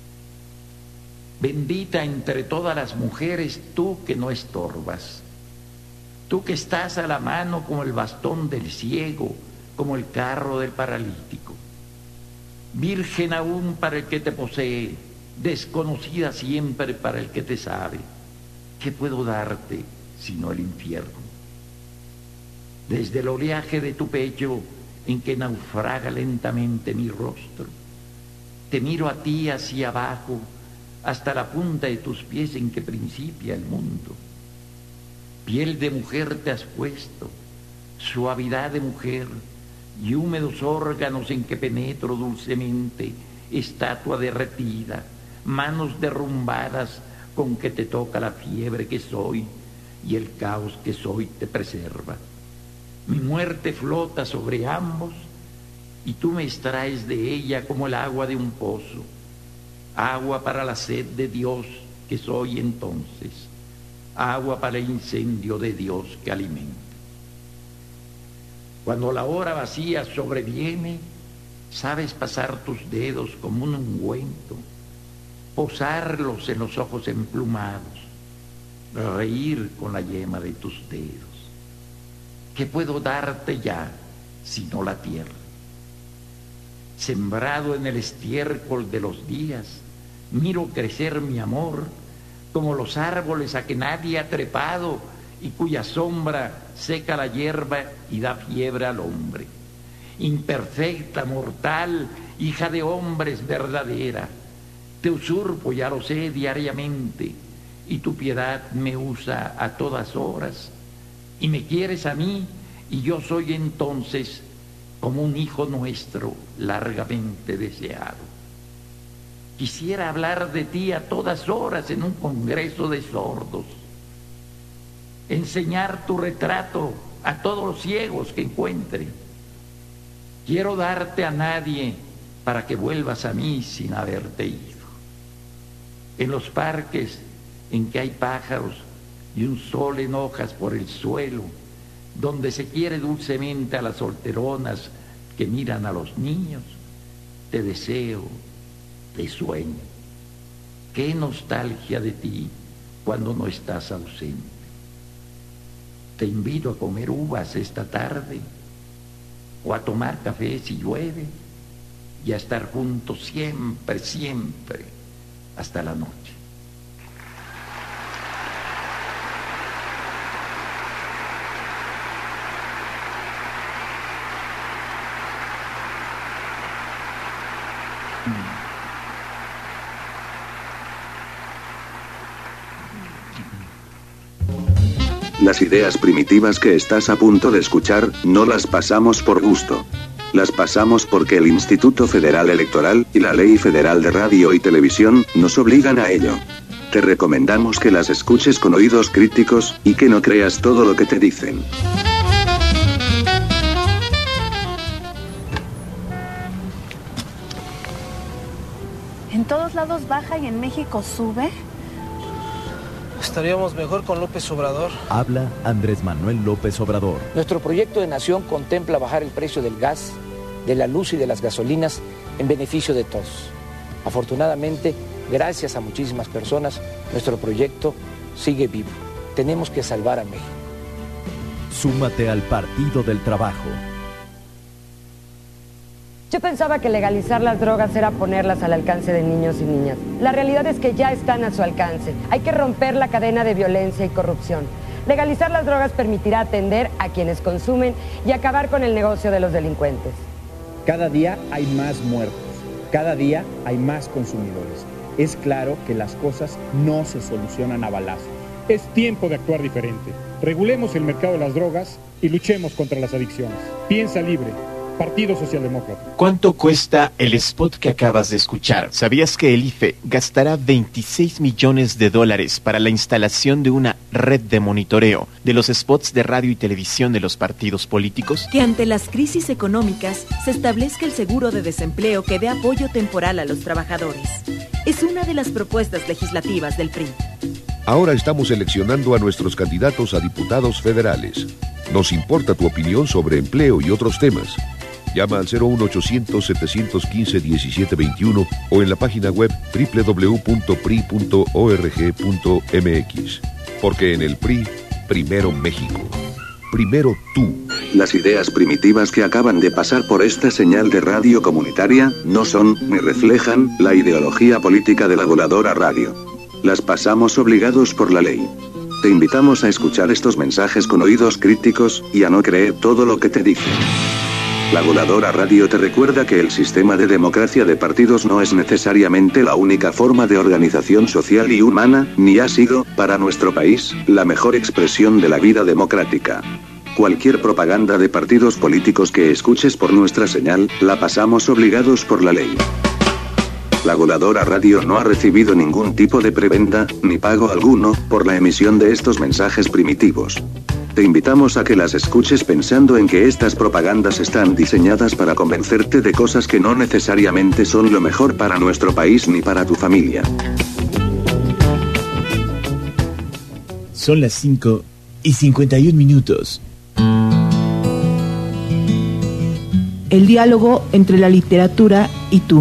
Bendita entre todas las mujeres tú que no estorbas, tú que estás a la mano como el bastón del ciego, como el carro del paralítico. Virgen aún para el que te posee, desconocida siempre para el que te sabe. ¿Qué puedo darte sino el infierno? Desde el oleaje de tu pecho en que naufraga lentamente mi rostro, te miro a ti hacia abajo, hasta la punta de tus pies en que principia el mundo. Piel de mujer te has puesto, suavidad de mujer, y húmedos órganos en que penetro dulcemente, estatua derretida, manos derrumbadas con que te toca la fiebre que soy, y el caos que soy te preserva. Mi muerte flota sobre ambos, y tú me extraes de ella como el agua de un pozo, agua para la sed de Dios que soy entonces, agua para el incendio de Dios que alimenta. Cuando la hora vacía sobreviene, sabes pasar tus dedos como un ungüento, posarlos en los ojos emplumados, reír con la yema de tus dedos. ¿Qué puedo darte ya sino la tierra? Sembrado en el estiércol de los días, miro crecer mi amor como los árboles a que nadie ha trepado y cuya sombra seca la hierba y da fiebre al hombre. Imperfecta, mortal, hija de hombres verdadera, te usurpo, ya lo sé, diariamente, y tu piedad me usa a todas horas, y me quieres a mí, y yo soy entonces como un hijo nuestro largamente deseado. Quisiera hablar de ti a todas horas en un congreso de sordos, enseñar tu retrato a todos los ciegos que encuentre. Quiero darte a nadie para que vuelvas a mí sin haberte ido. En los parques en que hay pájaros y un sol en hojas por el suelo, donde se quiere dulcemente a las solteronas que miran a los niños, te deseo, te sueño. Qué nostalgia de ti cuando no estás ausente. Te invito a comer uvas esta tarde, o a tomar café si llueve, y a estar juntos siempre, siempre, hasta la noche. Las ideas primitivas que estás a punto de escuchar, no las pasamos por gusto. Las pasamos porque el Instituto Federal Electoral y la Ley Federal de Radio y Televisión nos obligan a ello. Te recomendamos que las escuches con oídos críticos, y que no creas todo lo que te dicen. ¿En todos lados baja y en México sube? Estaríamos mejor con López Obrador. Habla Andrés Manuel López Obrador. Nuestro proyecto de nación contempla bajar el precio del gas, de la luz y de las gasolinas en beneficio de todos. Afortunadamente, gracias a muchísimas personas, nuestro proyecto sigue vivo. Tenemos que salvar a México. Súmate al Partido del Trabajo. Yo pensaba que legalizar las drogas era ponerlas al alcance de niños y niñas. La realidad es que ya están a su alcance. Hay que romper la cadena de violencia y corrupción. Legalizar las drogas permitirá atender a quienes consumen y acabar con el negocio de los delincuentes. Cada día hay más muertos, cada día hay más consumidores. Es claro que las cosas no se solucionan a balazos. Es tiempo de actuar diferente. Regulemos el mercado de las drogas y luchemos contra las adicciones. Piensa libre. Partido Socialdemócrata. ¿Cuánto cuesta el spot que acabas de escuchar? ¿Sabías que el IFE gastará $26 millones para la instalación de una red de monitoreo de los spots de radio y televisión de los partidos políticos? Que ante las crisis económicas se establezca el seguro de desempleo que dé apoyo temporal a los trabajadores. Es una de las propuestas legislativas del PRI. Ahora estamos seleccionando a nuestros candidatos a diputados federales. Nos importa tu opinión sobre empleo y otros temas. Llama al 01800-715-1721 o en la página web www.pri.org.mx. Porque en el PRI, primero México. Primero tú. Las ideas primitivas que acaban de pasar por esta señal de radio comunitaria no son ni reflejan la ideología política de la Voladora Radio. Las pasamos obligados por la ley. Te invitamos a escuchar estos mensajes con oídos críticos y a no creer todo lo que te dicen. La Voladora Radio te recuerda que el sistema de democracia de partidos no es necesariamente la única forma de organización social y humana, ni ha sido, para nuestro país, la mejor expresión de la vida democrática. Cualquier propaganda de partidos políticos que escuches por nuestra señal, la pasamos obligados por la ley. La Voladora Radio no ha recibido ningún tipo de prebenda, ni pago alguno, por la emisión de estos mensajes primitivos. Te invitamos a que las escuches pensando en que estas propagandas están diseñadas para convencerte de cosas que no necesariamente son lo mejor para nuestro país ni para tu familia. Son las 5:51. El diálogo entre la literatura y tú.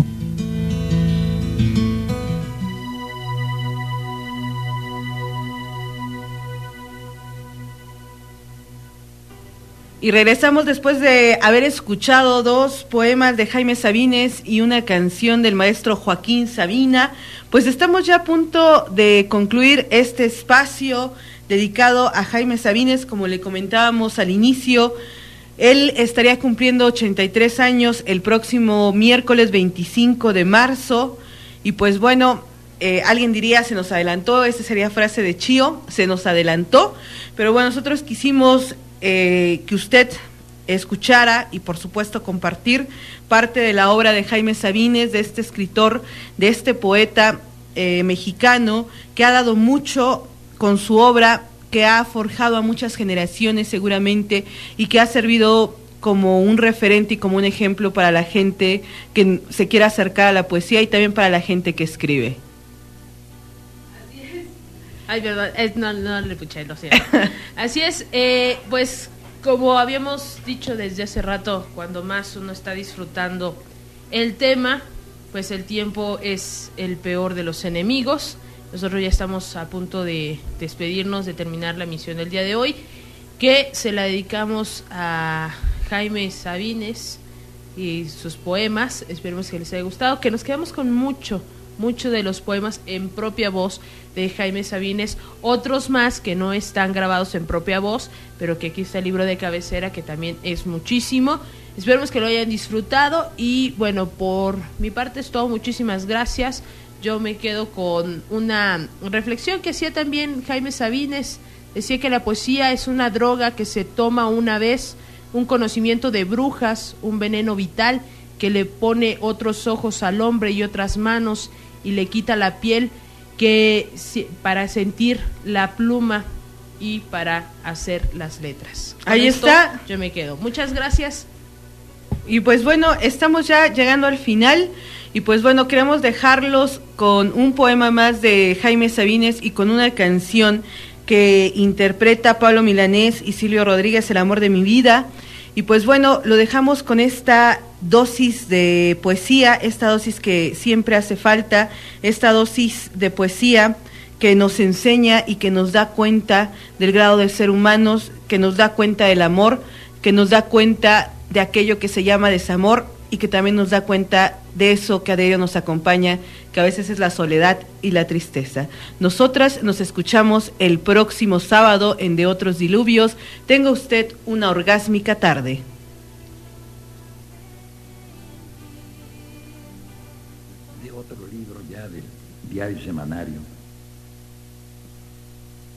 Y regresamos después de haber escuchado 2 poemas de Jaime Sabines y una canción del maestro Joaquín Sabina. Pues estamos ya a punto de concluir este espacio dedicado a Jaime Sabines. Como le comentábamos al inicio, él estaría cumpliendo 83 años el próximo miércoles 25 de marzo. Y pues bueno, alguien diría, se nos adelantó, esta sería frase de Chío, se nos adelantó. Pero bueno, nosotros quisimos que usted escuchara y por supuesto compartir parte de la obra de Jaime Sabines, de este escritor, de este poeta mexicano que ha dado mucho con su obra, que ha forjado a muchas generaciones seguramente y que ha servido como un referente y como un ejemplo para la gente que se quiera acercar a la poesía y también para la gente que escribe. Ay, perdón, no le escuché, lo siento. Así es, pues como habíamos dicho desde hace rato, cuando más uno está disfrutando el tema, pues el tiempo es el peor de los enemigos. Nosotros ya estamos a punto de despedirnos, de terminar la misión del día de hoy, que se la dedicamos a Jaime Sabines y sus poemas. Esperemos que les haya gustado, que nos quedamos con mucho de los poemas en propia voz de Jaime Sabines, otros más que no están grabados en propia voz, pero que aquí está el libro de cabecera, que también es muchísimo. Esperemos que lo hayan disfrutado y bueno, por mi parte es todo, muchísimas gracias. Yo me quedo con una reflexión que hacía también Jaime Sabines, decía que la poesía es una droga que se toma una vez, un conocimiento de brujas, un veneno vital que le pone otros ojos al hombre y otras manos y le quita la piel que para sentir la pluma y para hacer las letras. Con ahí esto, está. Yo me quedo. Muchas gracias. Y pues bueno, estamos ya llegando al final y pues bueno, queremos dejarlos con un poema más de Jaime Sabines y con una canción que interpreta Pablo Milanés y Silvio Rodríguez, El amor de mi vida. Y pues bueno, lo dejamos con esta dosis de poesía, esta dosis que siempre hace falta, esta dosis de poesía que nos enseña y que nos da cuenta del grado de ser humanos, que nos da cuenta del amor, que nos da cuenta de aquello que se llama desamor y que también nos da cuenta de eso que a diario nos acompaña, que a veces es la soledad y la tristeza. Nosotras nos escuchamos el próximo sábado en De Otros Diluvios. Tenga usted una orgásmica tarde. De otro libro ya del diario semanario.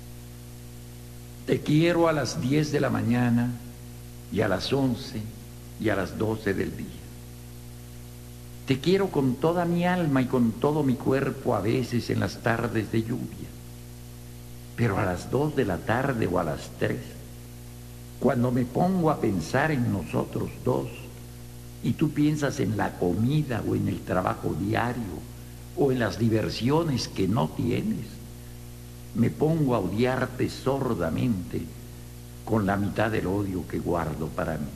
Te quiero a las 10 de la mañana y a las 11 y a las 12 del día. Te quiero con toda mi alma y con todo mi cuerpo, a veces en las tardes de lluvia, pero a las 2 de la tarde o a las 3, cuando me pongo a pensar en nosotros dos y tú piensas en la comida o en el trabajo diario o en las diversiones que no tienes, me pongo a odiarte sordamente con la mitad del odio que guardo para mí.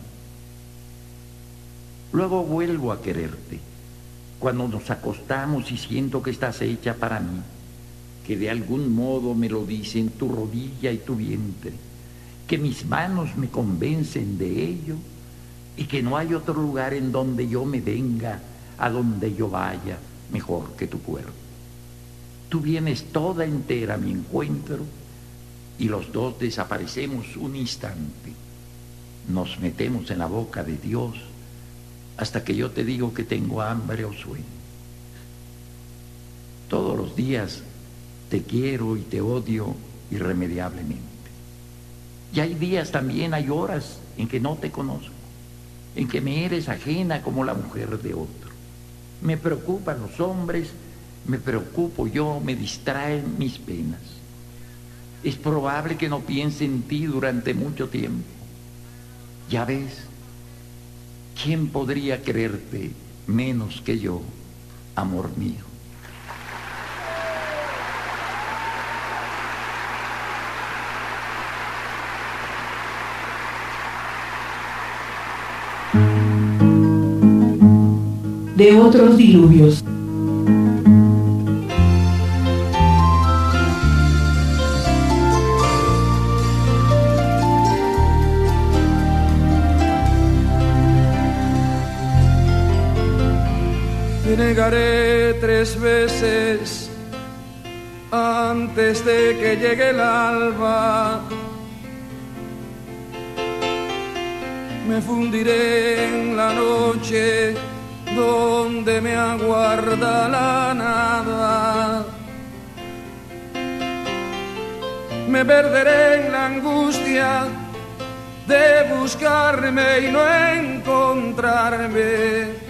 Luego vuelvo a quererte cuando nos acostamos y siento que estás hecha para mí, que de algún modo me lo dicen tu rodilla y tu vientre, que mis manos me convencen de ello y que no hay otro lugar en donde yo me venga, a donde yo vaya, mejor que tu cuerpo. Tú vienes toda entera a mi encuentro y los dos desaparecemos un instante. Nos metemos en la boca de Dios hasta que yo te digo que tengo hambre o sueño. Todos los días te quiero y te odio irremediablemente. Y hay días también, hay horas en que no te conozco, en que me eres ajena como la mujer de otro. Me preocupan los hombres, me preocupo yo, me distraen mis penas. Es probable que no piense en ti durante mucho tiempo. Ya ves, ¿quién podría quererte menos que yo, amor mío? De otros diluvios. Te negaré 3 veces antes de que llegue el alba. Me fundiré en la noche donde me aguarda la nada. Me perderé en la angustia de buscarme y no encontrarme.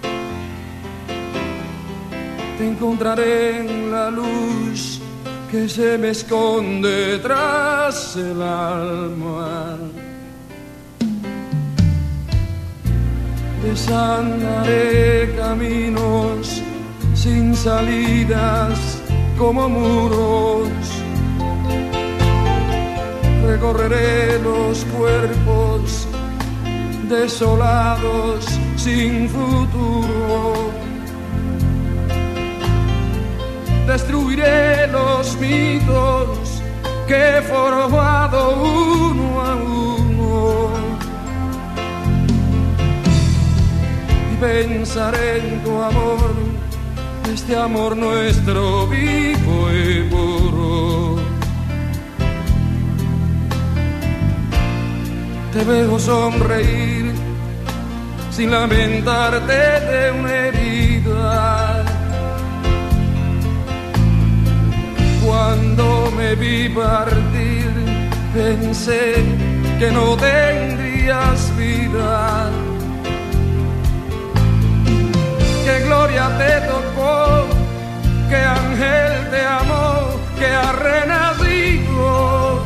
Te encontraré en la luz que se me esconde tras el alma. Desandaré caminos sin salidas como muros. Recorreré los cuerpos desolados sin futuro. Destruiré los mitos que he formado uno a uno. Pensaré en tu amor, este amor nuestro vivo y puro. Te veo sonreír sin lamentarte de una herida. Cuando me vi partir, pensé que no tendrías vida. Que gloria te tocó, que ángel te amó, que ha renacido.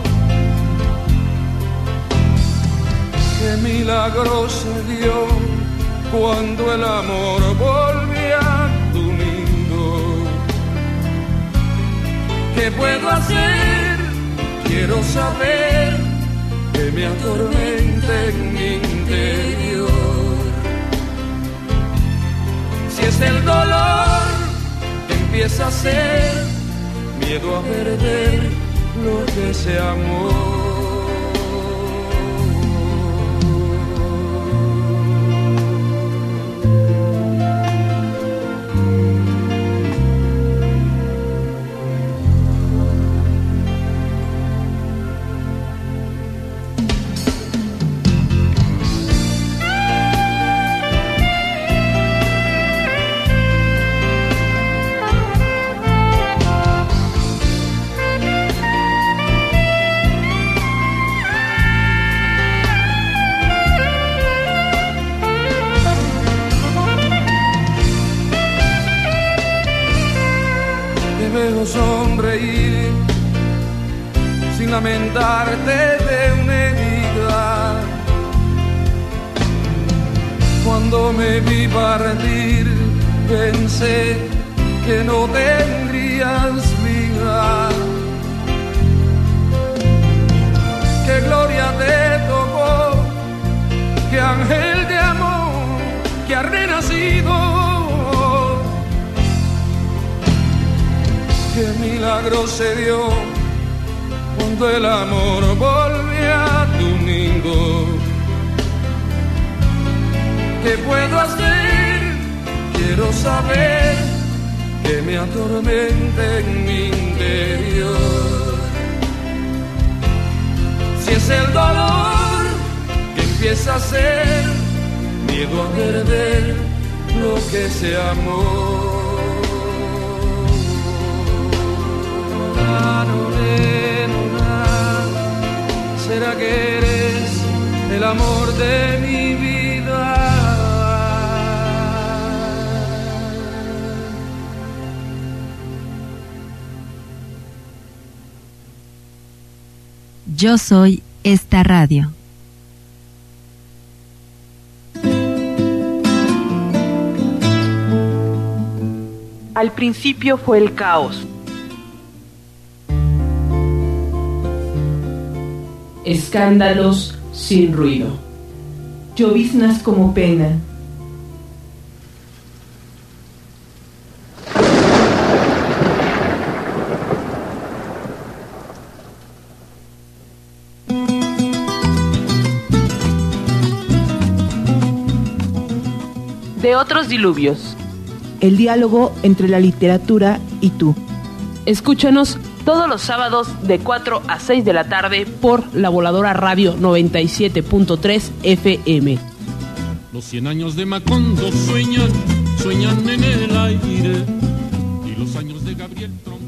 Que milagro se dio cuando el amor volvió a tu nido. ¿Qué puedo hacer? Quiero saber, que me atormenta en mi interior. Si es el dolor que empieza a ser miedo a perder lo que se amó. puedo sonreír sin lamentarte de una herida. Cuando me vi partir, pensé que no tendrías vida. Qué gloria te tocó, qué ángel de amor que ha renacido. Qué milagro se dio cuando el amor volvió a tu nido. ¿Qué puedo hacer? Quiero saber que me atormenta en mi interior. Si es el dolor que empieza a ser miedo a perder lo que se amó. ¿Será que eres el amor de mi vida? Yo soy esta radio. Al principio fue el caos. Escándalos sin ruido. Lloviznas como pena. De otros diluvios. El diálogo entre la literatura y tú. Escúchanos todos los sábados de 4 a 6 de la tarde por La Voladora Radio 97.3 FM. Los 100 años de Macondo sueñan en el aire, y los años de Gabriel Tron.